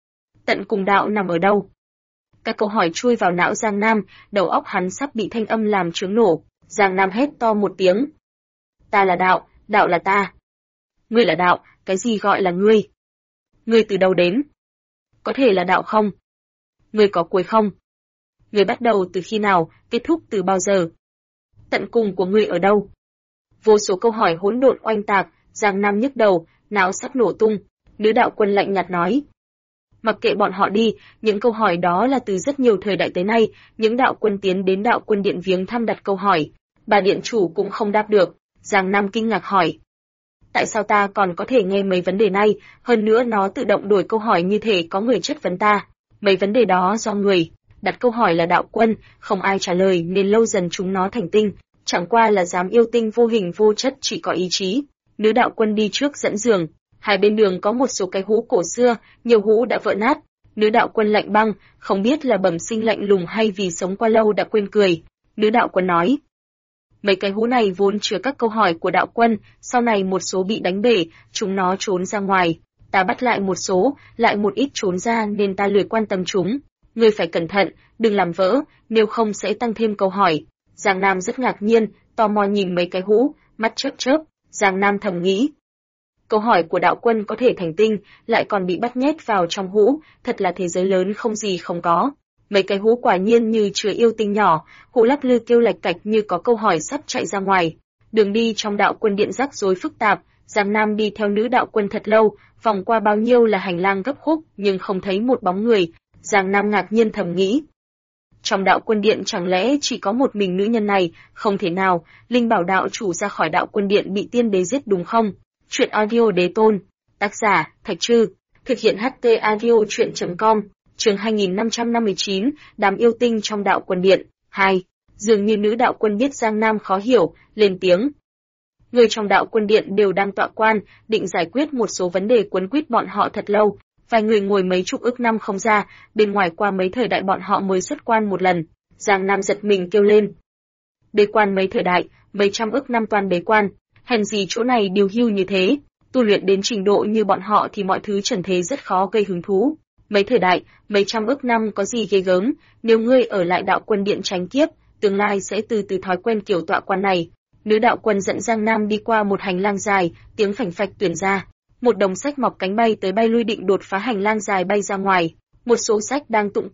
Tận cùng đạo nằm ở đâu? Các câu hỏi chui vào não Giang Nam, đầu óc hắn sắp bị thanh âm làm chướng nổ. Giang Nam hét to một tiếng. Ta là đạo, đạo là ta. Ngươi là đạo, cái gì gọi là ngươi? Ngươi từ đâu đến? Có thể là đạo không? Ngươi có cuối không? Ngươi bắt đầu từ khi nào, kết thúc từ bao giờ? Tận cùng của ngươi ở đâu? Vô số câu hỏi hỗn độn oanh tạc, Giang Nam nhức đầu, não sắp nổ tung. Nữ đạo quân lạnh nhạt nói. Mặc kệ bọn họ đi, những câu hỏi đó là từ rất nhiều thời đại tới nay, những đạo quân tiến đến đạo quân điện viếng thăm đặt câu hỏi. Bà điện chủ cũng không đáp được. Giang Nam kinh ngạc hỏi. Tại sao ta còn có thể nghe mấy vấn đề này, hơn nữa nó tự động đổi câu hỏi như thể có người chất vấn ta. Mấy vấn đề đó do người đặt câu hỏi là đạo quân, không ai trả lời nên lâu dần chúng nó thành tinh, chẳng qua là dám yêu tinh vô hình vô chất chỉ có ý chí. Nữ đạo quân đi trước dẫn đường, hai bên đường có một số cái hũ cổ xưa, nhiều hũ đã vỡ nát. Nữ đạo quân lạnh băng, không biết là bẩm sinh lạnh lùng hay vì sống qua lâu đã quên cười. Nữ đạo quân nói. Mấy cái hũ này vốn chứa các câu hỏi của đạo quân, sau này một số bị đánh bể, chúng nó trốn ra ngoài. Ta bắt lại một số, lại một ít trốn ra nên ta lười quan tâm chúng. Ngươi phải cẩn thận, đừng làm vỡ, nếu không sẽ tăng thêm câu hỏi. Giang Nam rất ngạc nhiên, tò mò nhìn mấy cái hũ, mắt chớp. Giang Nam thầm nghĩ. Câu hỏi của đạo quân có thể thành tinh, lại còn bị bắt nhét vào trong hũ, thật là thế giới lớn không gì không có. Mấy cái hũ quả nhiên như chứa yêu tinh nhỏ, hũ lắc lư kêu lạch cạch như có câu hỏi sắp chạy ra ngoài. Đường đi trong đạo quân điện rắc rối phức tạp, Giang Nam đi theo nữ đạo quân thật lâu, vòng qua bao nhiêu là hành lang gấp khúc nhưng không thấy một bóng người. Giang Nam ngạc nhiên thầm nghĩ. Trong đạo quân điện chẳng lẽ chỉ có một mình nữ nhân này, không thể nào, Linh bảo đạo chủ ra khỏi đạo quân điện bị tiên đế giết đúng không? Chuyện audio đế tôn, tác giả, Thạch Trư, thực hiện HT audio chuyện.com, chương 2559, đám yêu tinh trong đạo quân điện, 2. Dường như nữ đạo quân biết Giang Nam khó hiểu, lên tiếng. Người trong đạo quân điện đều đang tọa quan, định giải quyết một số vấn đề quấn quýt bọn họ thật lâu. Vài người ngồi mấy chục ức năm không ra, bên ngoài qua mấy thời đại bọn họ mới xuất quan một lần. Giang Nam giật mình kêu lên. Bế quan mấy thời đại, mấy trăm ức năm toàn bế quan, hèn gì chỗ này điều hưu như thế, tu luyện đến trình độ như bọn họ thì mọi thứ trần thế rất khó gây hứng thú. Mấy thời đại, mấy trăm ức năm có gì ghê gớm, nếu ngươi ở lại đạo quân điện tránh kiếp, tương lai sẽ từ từ thói quen kiểu tọa quan này. Nữ đạo quân dẫn Giang Nam đi qua một hành lang dài, tiếng phành phạch tuyển ra. Một đống sách mọc cánh bay tới bay lui định đột phá hành lang dài bay ra ngoài. Một số sách đang tụng kinh,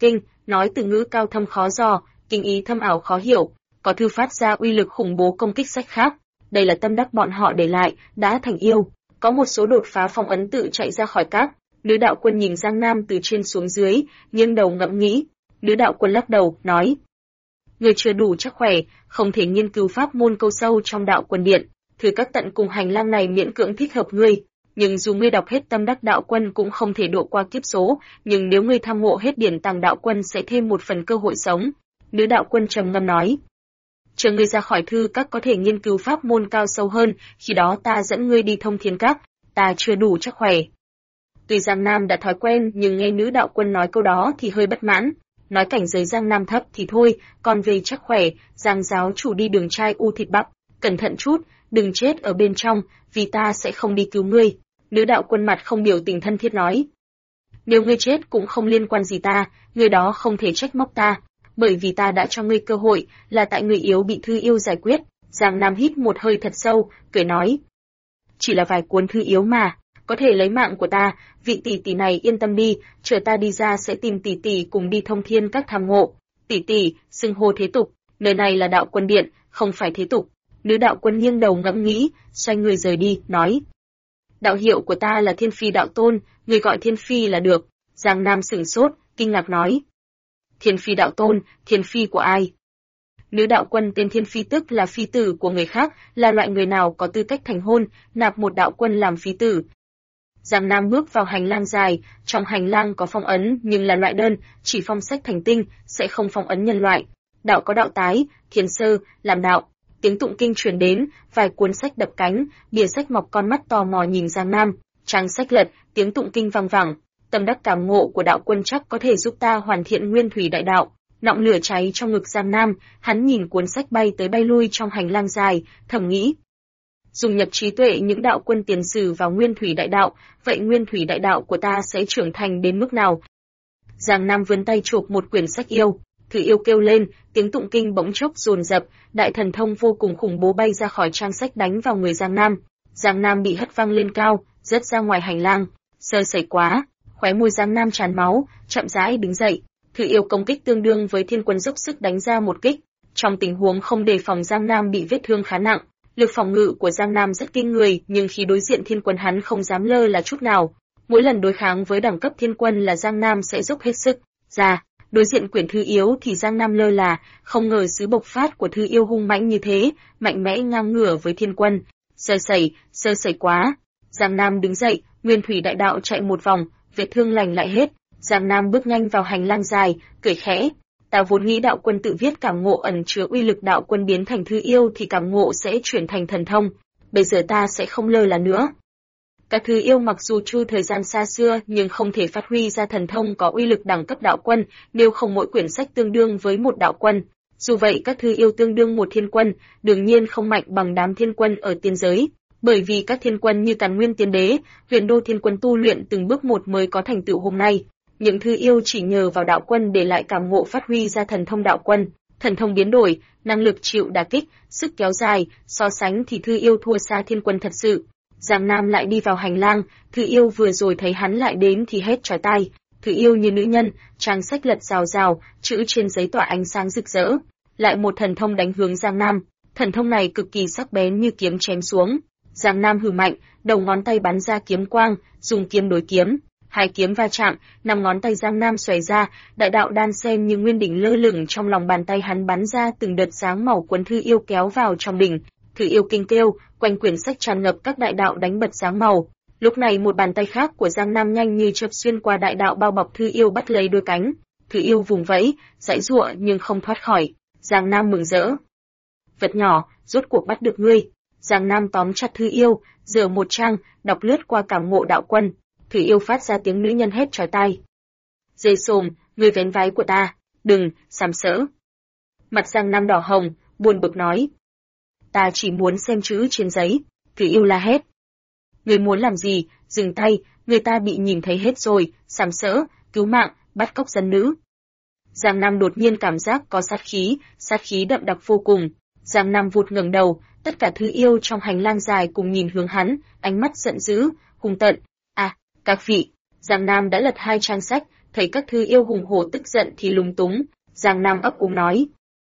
nói từ ngữ cao thâm khó dò, kinh ý thâm ảo khó hiểu, có thư phát ra uy lực khủng bố công kích sách khác. Đây là tâm đắc bọn họ để lại, đã thành yêu. Có một số đột phá phong ấn tự chạy ra khỏi các. Nữ đạo quân nhìn Giang Nam từ trên xuống dưới, nghiêng đầu ngẫm nghĩ. Nữ đạo quân lắc đầu, nói: Người chưa đủ chắc khỏe, không thể nghiên cứu pháp môn câu sâu trong đạo quân điện. Thử các tận cùng hành lang này miễn cưỡng thích hợp ngươi. Nhưng dù ngươi đọc hết tâm đắc đạo quân cũng không thể độ qua kiếp số, nhưng nếu ngươi tham ngộ hết điển tàng đạo quân sẽ thêm một phần cơ hội sống. Nữ đạo quân trầm ngâm nói: Chờ ngươi ra khỏi thư các có thể nghiên cứu pháp môn cao sâu hơn, khi đó ta dẫn ngươi đi thông thiên các, ta chưa đủ chắc khỏe. Tuy Giang Nam đã thói quen nhưng nghe nữ đạo quân nói câu đó thì hơi bất mãn. Nói cảnh giới Giang Nam thấp thì thôi, còn về chắc khỏe, Giang giáo chủ đi đường trai u thịt bắp, cẩn thận chút, đừng chết ở bên trong, vì ta sẽ không đi cứu ngươi. Nữ đạo quân mặt không biểu tình thân thiết nói: Nếu ngươi chết cũng không liên quan gì ta, người đó không thể trách móc ta, bởi vì ta đã cho ngươi cơ hội, là tại người yếu bị thư yêu giải quyết. Giang Nam hít một hơi thật sâu, cười nói: Chỉ là vài cuốn thư yếu mà, có thể lấy mạng của ta, vị tỷ tỷ này yên tâm đi, chờ ta đi ra sẽ tìm tỷ tỷ cùng đi thông thiên các tham ngộ. Tỷ tỷ, xưng hô thế tục, nơi này là đạo quân điện, không phải thế tục. Nữ đạo quân nghiêng đầu ngẫm nghĩ, xoay người rời đi, nói: Đạo hiệu của ta là Thiên Phi đạo tôn, người gọi Thiên Phi là được. Giang Nam sửng sốt, kinh ngạc nói: Thiên Phi đạo tôn, Thiên Phi của ai? Nữ đạo quân tên Thiên Phi tức là phi tử của người khác, là loại người nào có tư cách thành hôn, nạp một đạo quân làm phi tử. Giang Nam bước vào hành lang dài, trong hành lang có phong ấn nhưng là loại đơn, chỉ phong sách thành tinh, sẽ không phong ấn nhân loại. Đạo có đạo tái, thiền sơ, làm đạo. Tiếng tụng kinh truyền đến, vài cuốn sách đập cánh, bìa sách mọc con mắt tò mò nhìn Giang Nam, trang sách lật, tiếng tụng kinh vang vẳng. Tâm đắc cảm ngộ của đạo quân chắc có thể giúp ta hoàn thiện nguyên thủy đại đạo. Nọng lửa cháy trong ngực Giang Nam, hắn nhìn cuốn sách bay tới bay lui trong hành lang dài, thầm nghĩ: Dùng nhập trí tuệ những đạo quân tiền sử vào nguyên thủy đại đạo, vậy nguyên thủy đại đạo của ta sẽ trưởng thành đến mức nào? Giang Nam vươn tay chụp một quyển sách yêu, Thử yêu kêu lên, tiếng tụng kinh bỗng chốc dồn dập, đại thần thông vô cùng khủng bố bay ra khỏi trang sách đánh vào người Giang Nam. Giang Nam bị hất văng lên cao, rớt ra ngoài hành lang, sơ sẩy quá, khóe môi Giang Nam tràn máu, chậm rãi đứng dậy. Thử yêu công kích tương đương với thiên quân dốc sức đánh ra một kích. Trong tình huống không đề phòng Giang Nam bị vết thương khá nặng, lực phòng ngự của Giang Nam rất kinh người, nhưng khi đối diện thiên quân hắn không dám lơ là chút nào. Mỗi lần đối kháng với đẳng cấp thiên quân là Giang Nam sẽ dốc hết sức ra. Đối diện quyển thư yếu thì Giang Nam lơ là, không ngờ sứ bộc phát của thư yêu hung mãnh như thế, mạnh mẽ ngang ngửa với thiên quân. Sơ sẩy quá. Giang Nam đứng dậy, nguyên thủy đại đạo chạy một vòng, vết thương lành lại hết. Giang Nam bước nhanh vào hành lang dài, cười khẽ. Ta vốn nghĩ đạo quân tự viết cảm ngộ ẩn chứa uy lực đạo quân biến thành thư yêu thì cảm ngộ sẽ chuyển thành thần thông. Bây giờ ta sẽ không lơ là nữa. Các thư yêu mặc dù chu thời gian xa xưa nhưng không thể phát huy ra thần thông có uy lực đẳng cấp đạo quân, nếu không mỗi quyển sách tương đương với một đạo quân. Dù vậy các thư yêu tương đương một thiên quân, đương nhiên không mạnh bằng đám thiên quân ở tiên giới. Bởi vì các thiên quân như Càn Nguyên Tiên Đế, Huyền Đô Thiên Quân tu luyện từng bước một mới có thành tựu hôm nay. Những thư yêu chỉ nhờ vào đạo quân để lại cảm ngộ phát huy ra thần thông đạo quân, thần thông biến đổi, năng lực chịu đả kích, sức kéo dài, so sánh thì thư yêu thua xa thiên quân thật sự. Giang Nam lại đi vào hành lang, thư yêu vừa rồi thấy hắn lại đến thì hét chói tai. Thư yêu như nữ nhân, trang sách lật rào rào, chữ trên giấy tỏa ánh sáng rực rỡ. Lại một thần thông đánh hướng Giang Nam, thần thông này cực kỳ sắc bén như kiếm chém xuống. Giang Nam hừ mạnh, đầu ngón tay bắn ra kiếm quang, dùng kiếm đối kiếm. Hai kiếm va chạm, 5 ngón tay Giang Nam xòe ra, đại đạo đan xen như nguyên đỉnh lơ lửng trong lòng bàn tay hắn bắn ra từng đợt sáng màu cuốn thư yêu kéo vào trong đỉnh. Thư yêu kinh kêu, quanh quyển sách tràn ngập các đại đạo đánh bật sáng màu. Lúc này một bàn tay khác của Giang Nam nhanh như chớp xuyên qua đại đạo bao bọc thư yêu bắt lấy đôi cánh. Thư yêu vùng vẫy, giãy giụa nhưng không thoát khỏi. Giang Nam mừng rỡ. Vật nhỏ, rốt cuộc bắt được ngươi. Giang Nam tóm chặt thư yêu, giở một trang, đọc lướt qua cảm ngộ đạo quân. Thư yêu phát ra tiếng nữ nhân hét chói tai. Dê xồm, ngươi vén váy của ta, đừng, sàm sỡ. Mặt Giang Nam đỏ hồng, buồn bực nói. Ta chỉ muốn xem chữ trên giấy. Thư yêu la hét. Ngươi muốn làm gì, dừng tay, người ta bị nhìn thấy hết rồi, sàm sỡ, cứu mạng, bắt cóc dân nữ. Giang Nam đột nhiên cảm giác có sát khí đậm đặc vô cùng. Giang Nam vụt ngẩng đầu, tất cả thư yêu trong hành lang dài cùng nhìn hướng hắn, ánh mắt giận dữ, hung tợn. À, các vị, Giang Nam đã lật 2 trang sách, thấy các thư yêu hùng hổ tức giận thì lúng túng, Giang Nam ấp úng nói.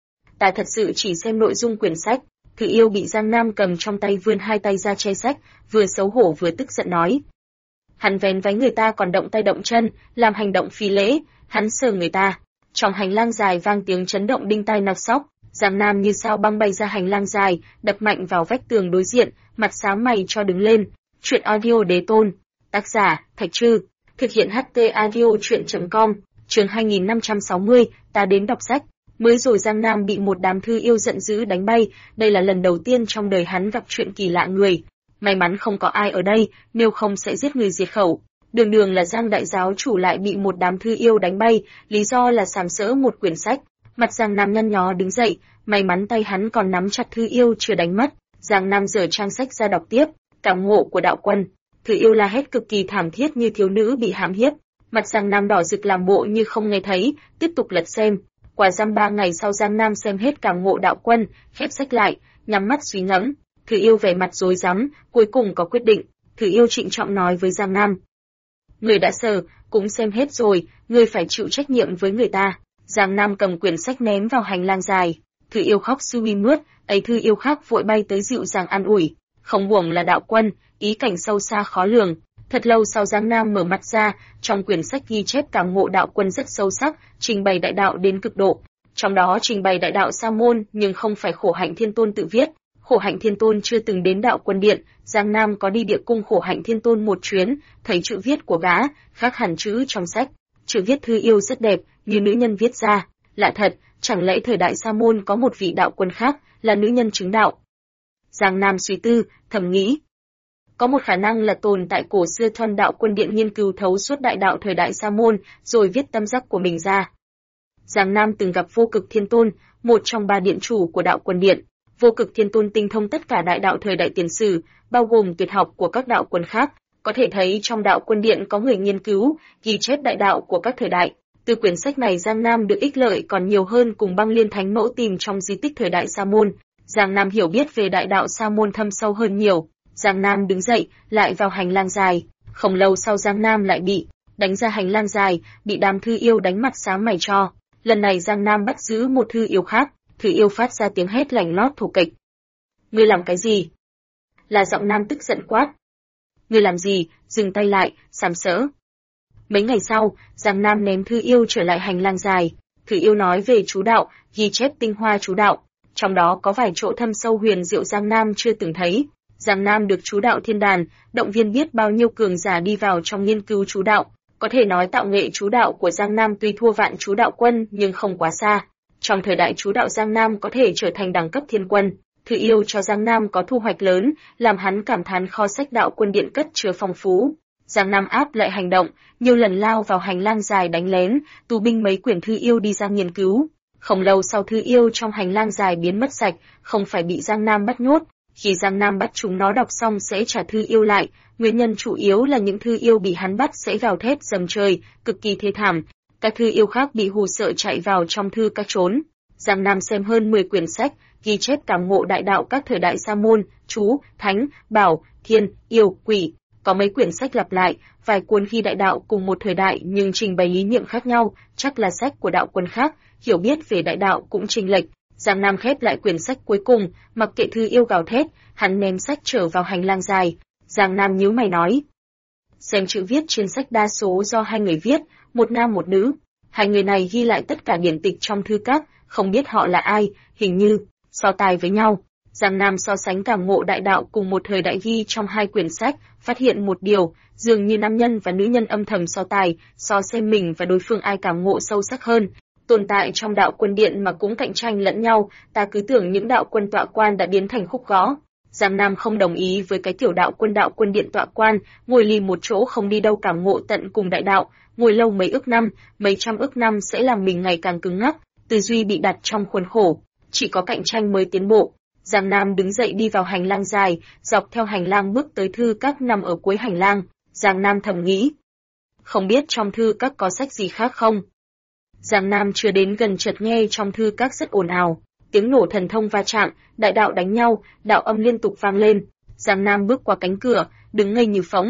Ta thật sự chỉ xem nội dung quyển sách. Thư yêu bị Giang Nam cầm trong tay vươn hai tay ra che sách, vừa xấu hổ vừa tức giận nói. Hắn vén váy người ta còn động tay động chân, làm hành động phi lễ, hắn sờ người ta. Trong hành lang dài vang tiếng chấn động đinh tai nọc sóc, Giang Nam như sao băng bay ra hành lang dài, đập mạnh vào vách tường đối diện, mặt xám mày cho đứng lên. Chuyện audio đế tôn. Tác giả, Thạch Trư. Thực hiện HT Audio Chuyện.com. Chương 2560, ta đến đọc sách. Mới rồi Giang Nam bị một đám thư yêu giận dữ đánh bay, đây là lần đầu tiên trong đời hắn gặp chuyện kỳ lạ người. May mắn không có ai ở đây, nếu không sẽ giết người diệt khẩu. Đường đường là Giang đại giáo chủ lại bị một đám thư yêu đánh bay, lý do là sàm sỡ một quyển sách. Mặt Giang Nam nhăn nhó đứng dậy, may mắn tay hắn còn nắm chặt thư yêu chưa đánh mất. Giang Nam giở trang sách ra đọc tiếp, cảm ngộ của đạo quân. Thư yêu la hét cực kỳ thảm thiết như thiếu nữ bị hãm hiếp. Mặt Giang Nam đỏ rực làm bộ như không nghe thấy, tiếp tục lật xem. Quả giam 3 ngày sau Giang Nam xem hết cảm ngộ đạo quân, khép sách lại, nhắm mắt suy ngẫm. Thư yêu vẻ mặt rối rắm, cuối cùng có quyết định. Thư yêu trịnh trọng nói với Giang Nam. Người đã sờ, cũng xem hết rồi, người phải chịu trách nhiệm với người ta. Giang Nam cầm quyển sách ném vào hành lang dài. Thư yêu khóc sưng mi mướt, ấy thư yêu khác vội bay tới dịu dàng an ủi. Không buồn là đạo quân, ý cảnh sâu xa khó lường. Thật lâu sau Giang Nam mở mắt ra, trong quyển sách ghi chép cảm ngộ đạo quân rất sâu sắc, trình bày đại đạo đến cực độ. Trong đó trình bày đại đạo sa môn, nhưng không phải Khổ Hạnh Thiên Tôn tự viết. Khổ Hạnh Thiên Tôn chưa từng đến đạo quân điện, Giang Nam có đi địa cung Khổ Hạnh Thiên Tôn một chuyến, thấy chữ viết của gã, khác hẳn chữ trong sách. Chữ viết thư yêu rất đẹp, như nữ nhân viết ra. Lạ thật, chẳng lẽ thời đại sa môn có một vị đạo quân khác, là nữ nhân chứng đạo? Giang Nam suy tư, thầm nghĩ. Có một khả năng là tồn tại cổ xưa Thoan đạo quân điện nghiên cứu thấu suốt đại đạo thời đại sa môn, rồi viết tâm giác của mình ra. Giang Nam từng gặp Vô Cực Thiên Tôn, một trong 3 điện chủ của đạo quân điện. Vô Cực Thiên Tôn tinh thông tất cả đại đạo thời đại tiền sử, bao gồm tuyệt học của các đạo quân khác. Có thể thấy trong đạo quân điện có người nghiên cứu, ghi chép đại đạo của các thời đại. Từ quyển sách này Giang Nam được ích lợi còn nhiều hơn cùng Băng Liên Thánh Mẫu tìm trong di tích thời đại Sa Môn. Giang Nam hiểu biết về đại đạo Sa Môn thâm sâu hơn nhiều. Giang Nam đứng dậy, lại vào hành lang dài. Không lâu sau Giang Nam lại bị đánh ra hành lang dài, bị đám thư yêu đánh mặt xám mày cho. Lần này Giang Nam bắt giữ một thư yêu khác, thư yêu phát ra tiếng hét lành lót thô kịch. Ngươi làm cái gì? Là giọng nam tức giận quát. Ngươi làm gì? Dừng tay lại, sàm sỡ. Mấy ngày sau, Giang Nam ném thư yêu trở lại hành lang dài. Thư yêu nói về chú đạo, ghi chép tinh hoa chú đạo. Trong đó có vài chỗ thâm sâu huyền diệu Giang Nam chưa từng thấy. Giang Nam được chú đạo thiên đàn, động viên biết bao nhiêu cường giả đi vào trong nghiên cứu chú đạo. Có thể nói tạo nghệ chú đạo của Giang Nam tuy thua vạn chú đạo quân nhưng không quá xa. Trong thời đại chú đạo Giang Nam có thể trở thành đẳng cấp thiên quân. Thư yêu cho Giang Nam có thu hoạch lớn, làm hắn cảm thán kho sách đạo quân điện cất chứa phong phú. Giang Nam áp lại hành động, nhiều lần lao vào hành lang dài đánh lén, tù binh mấy quyển thư yêu đi ra nghiên cứu. Không lâu sau thư yêu trong hành lang dài biến mất sạch, không phải bị Giang Nam bắt nhốt. Khi Giang Nam bắt chúng nó đọc xong sẽ trả thư yêu lại, nguyên nhân chủ yếu là những thư yêu bị hắn bắt sẽ gào thét dầm trời, cực kỳ thê thảm. Các thư yêu khác bị hù sợ chạy vào trong thư các trốn. Giang Nam xem hơn 10 quyển sách, ghi chép cảm ngộ đại đạo các thời đại Sa Môn, chú, thánh, bảo, thiên, yêu, quỷ. Có mấy quyển sách lặp lại, vài cuốn ghi đại đạo cùng một thời đại nhưng trình bày lý niệm khác nhau, chắc là sách của đạo quân khác, hiểu biết về đại đạo cũng chênh lệch. Giang Nam khép lại quyển sách cuối cùng, mặc kệ thư yêu gào thét, hắn ném sách trở vào hành lang dài. Giang Nam nhíu mày nói. Xem chữ viết trên sách đa số do 2 người viết, một nam một nữ. 2 người này ghi lại tất cả điển tịch trong thư các, không biết họ là ai, hình như so tài với nhau. Giang Nam so sánh cảm ngộ đại đạo cùng một thời đại ghi trong 2 quyển sách, phát hiện một điều, dường như nam nhân và nữ nhân âm thầm so tài, so xem mình và đối phương ai cảm ngộ sâu sắc hơn. Tồn tại trong đạo quân điện mà cũng cạnh tranh lẫn nhau, ta cứ tưởng những đạo quân tọa quan đã biến thành khúc gõ. Giang Nam không đồng ý với cái tiểu đạo quân điện tọa quan, ngồi lì một chỗ không đi đâu cảm ngộ tận cùng đại đạo, ngồi lâu mấy ức năm, mấy trăm ức năm sẽ làm mình ngày càng cứng ngắc, tư duy bị đặt trong khuôn khổ, chỉ có cạnh tranh mới tiến bộ. Giang Nam đứng dậy đi vào hành lang dài, dọc theo hành lang bước tới thư các nằm ở cuối hành lang. Giang Nam thầm nghĩ, không biết trong thư các có sách gì khác không? Giang Nam chưa đến gần chợt nghe trong thư các rất ồn ào, tiếng nổ thần thông va chạm, đại đạo đánh nhau, đạo âm liên tục vang lên. Giang Nam bước qua cánh cửa, đứng ngây như phỗng.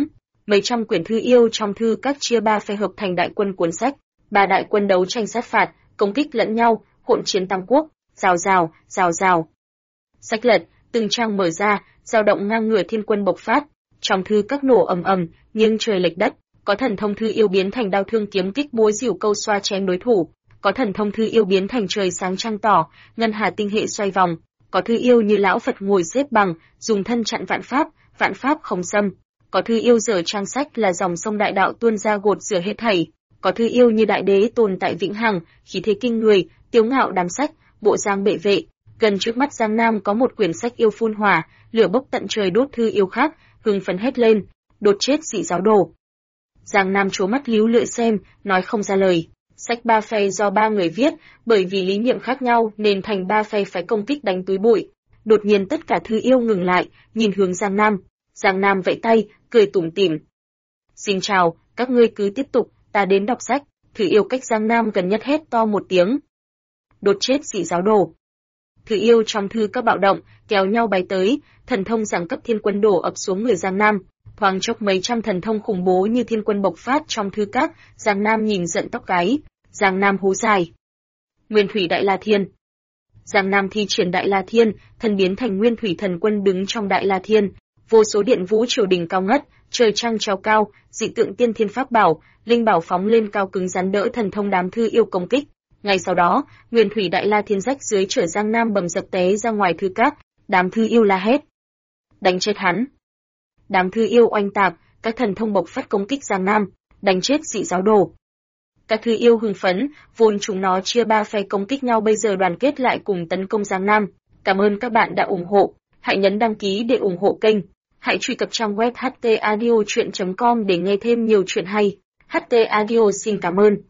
mấy trăm quyển thư yêu trong thư các chia ba phe hợp thành đại quân cuốn sách. Ba đại quân đấu tranh sát phạt, công kích lẫn nhau, hỗn chiến tam quốc, rào rào, rào rào. Sách lật, từng trang mở ra, dao động ngang ngửa thiên quân bộc phát. Trong thư các nổ ầm ầm, nghiêng trời lệch đất, có thần thông thư yêu biến thành đao thương kiếm kích búa rìu câu xoa chém đối thủ, có thần thông thư yêu biến thành trời sáng trăng tỏ, ngân hà tinh hệ xoay vòng, có thư yêu như lão Phật ngồi xếp bằng, dùng thân chặn vạn pháp không xâm, có thư yêu dở trang sách là dòng sông đại đạo tuôn ra gột rửa hết thảy, có thư yêu như đại đế tồn tại vĩnh hằng, khí thế kinh người, tiếu ngạo đám sách, bộ giang bệ vệ. Gần trước mắt Giang Nam có một quyển sách yêu phun hỏa, lửa bốc tận trời đốt thư yêu khác, hưng phấn hét lên, đột chết dị giáo đồ. Giang Nam trố mắt líu lưỡi xem, nói không ra lời. Sách ba phe do ba người viết, bởi vì lý niệm khác nhau nên thành ba phe phải công kích đánh túi bụi. Đột nhiên tất cả thư yêu ngừng lại, nhìn hướng Giang Nam. Giang Nam vẫy tay, cười tủm tỉm. Xin chào, các ngươi cứ tiếp tục, ta đến đọc sách. Thư yêu cách Giang Nam gần nhất hét to một tiếng. Đột chết dị giáo đồ. Thư yêu trong thư các bạo động, kéo nhau bay tới, thần thông giảng cấp thiên quân đổ ập xuống người Giang Nam. Thoáng chốc mấy trăm thần thông khủng bố như thiên quân bộc phát trong thư các, Giang Nam nhìn giận tóc gáy. Giang Nam hú dài. Nguyên thủy đại la thiên. Giang Nam thi triển đại la thiên, thần biến thành nguyên thủy thần quân đứng trong đại la thiên. Vô số điện vũ triều đỉnh cao ngất, trời trăng treo cao, dị tượng tiên thiên pháp bảo, linh bảo phóng lên cao cứng rắn đỡ thần thông đám thư yêu công kích. Ngay sau đó, nguyên thủy đại la thiên rách dưới trở Giang Nam bầm dập té ra ngoài thư các, đám thư yêu la hét. Đánh chết hắn. Đám thư yêu oanh tạc, các thần thông bộc phát công kích Giang Nam, đánh chết dị giáo đồ. Các thư yêu hưng phấn, vốn chúng nó chia ba phe công kích nhau bây giờ đoàn kết lại cùng tấn công Giang Nam. Cảm ơn các bạn đã ủng hộ, hãy nhấn đăng ký để ủng hộ kênh. Hãy truy cập trang web htaudio.com để nghe thêm nhiều chuyện hay. HT Audio xin cảm ơn.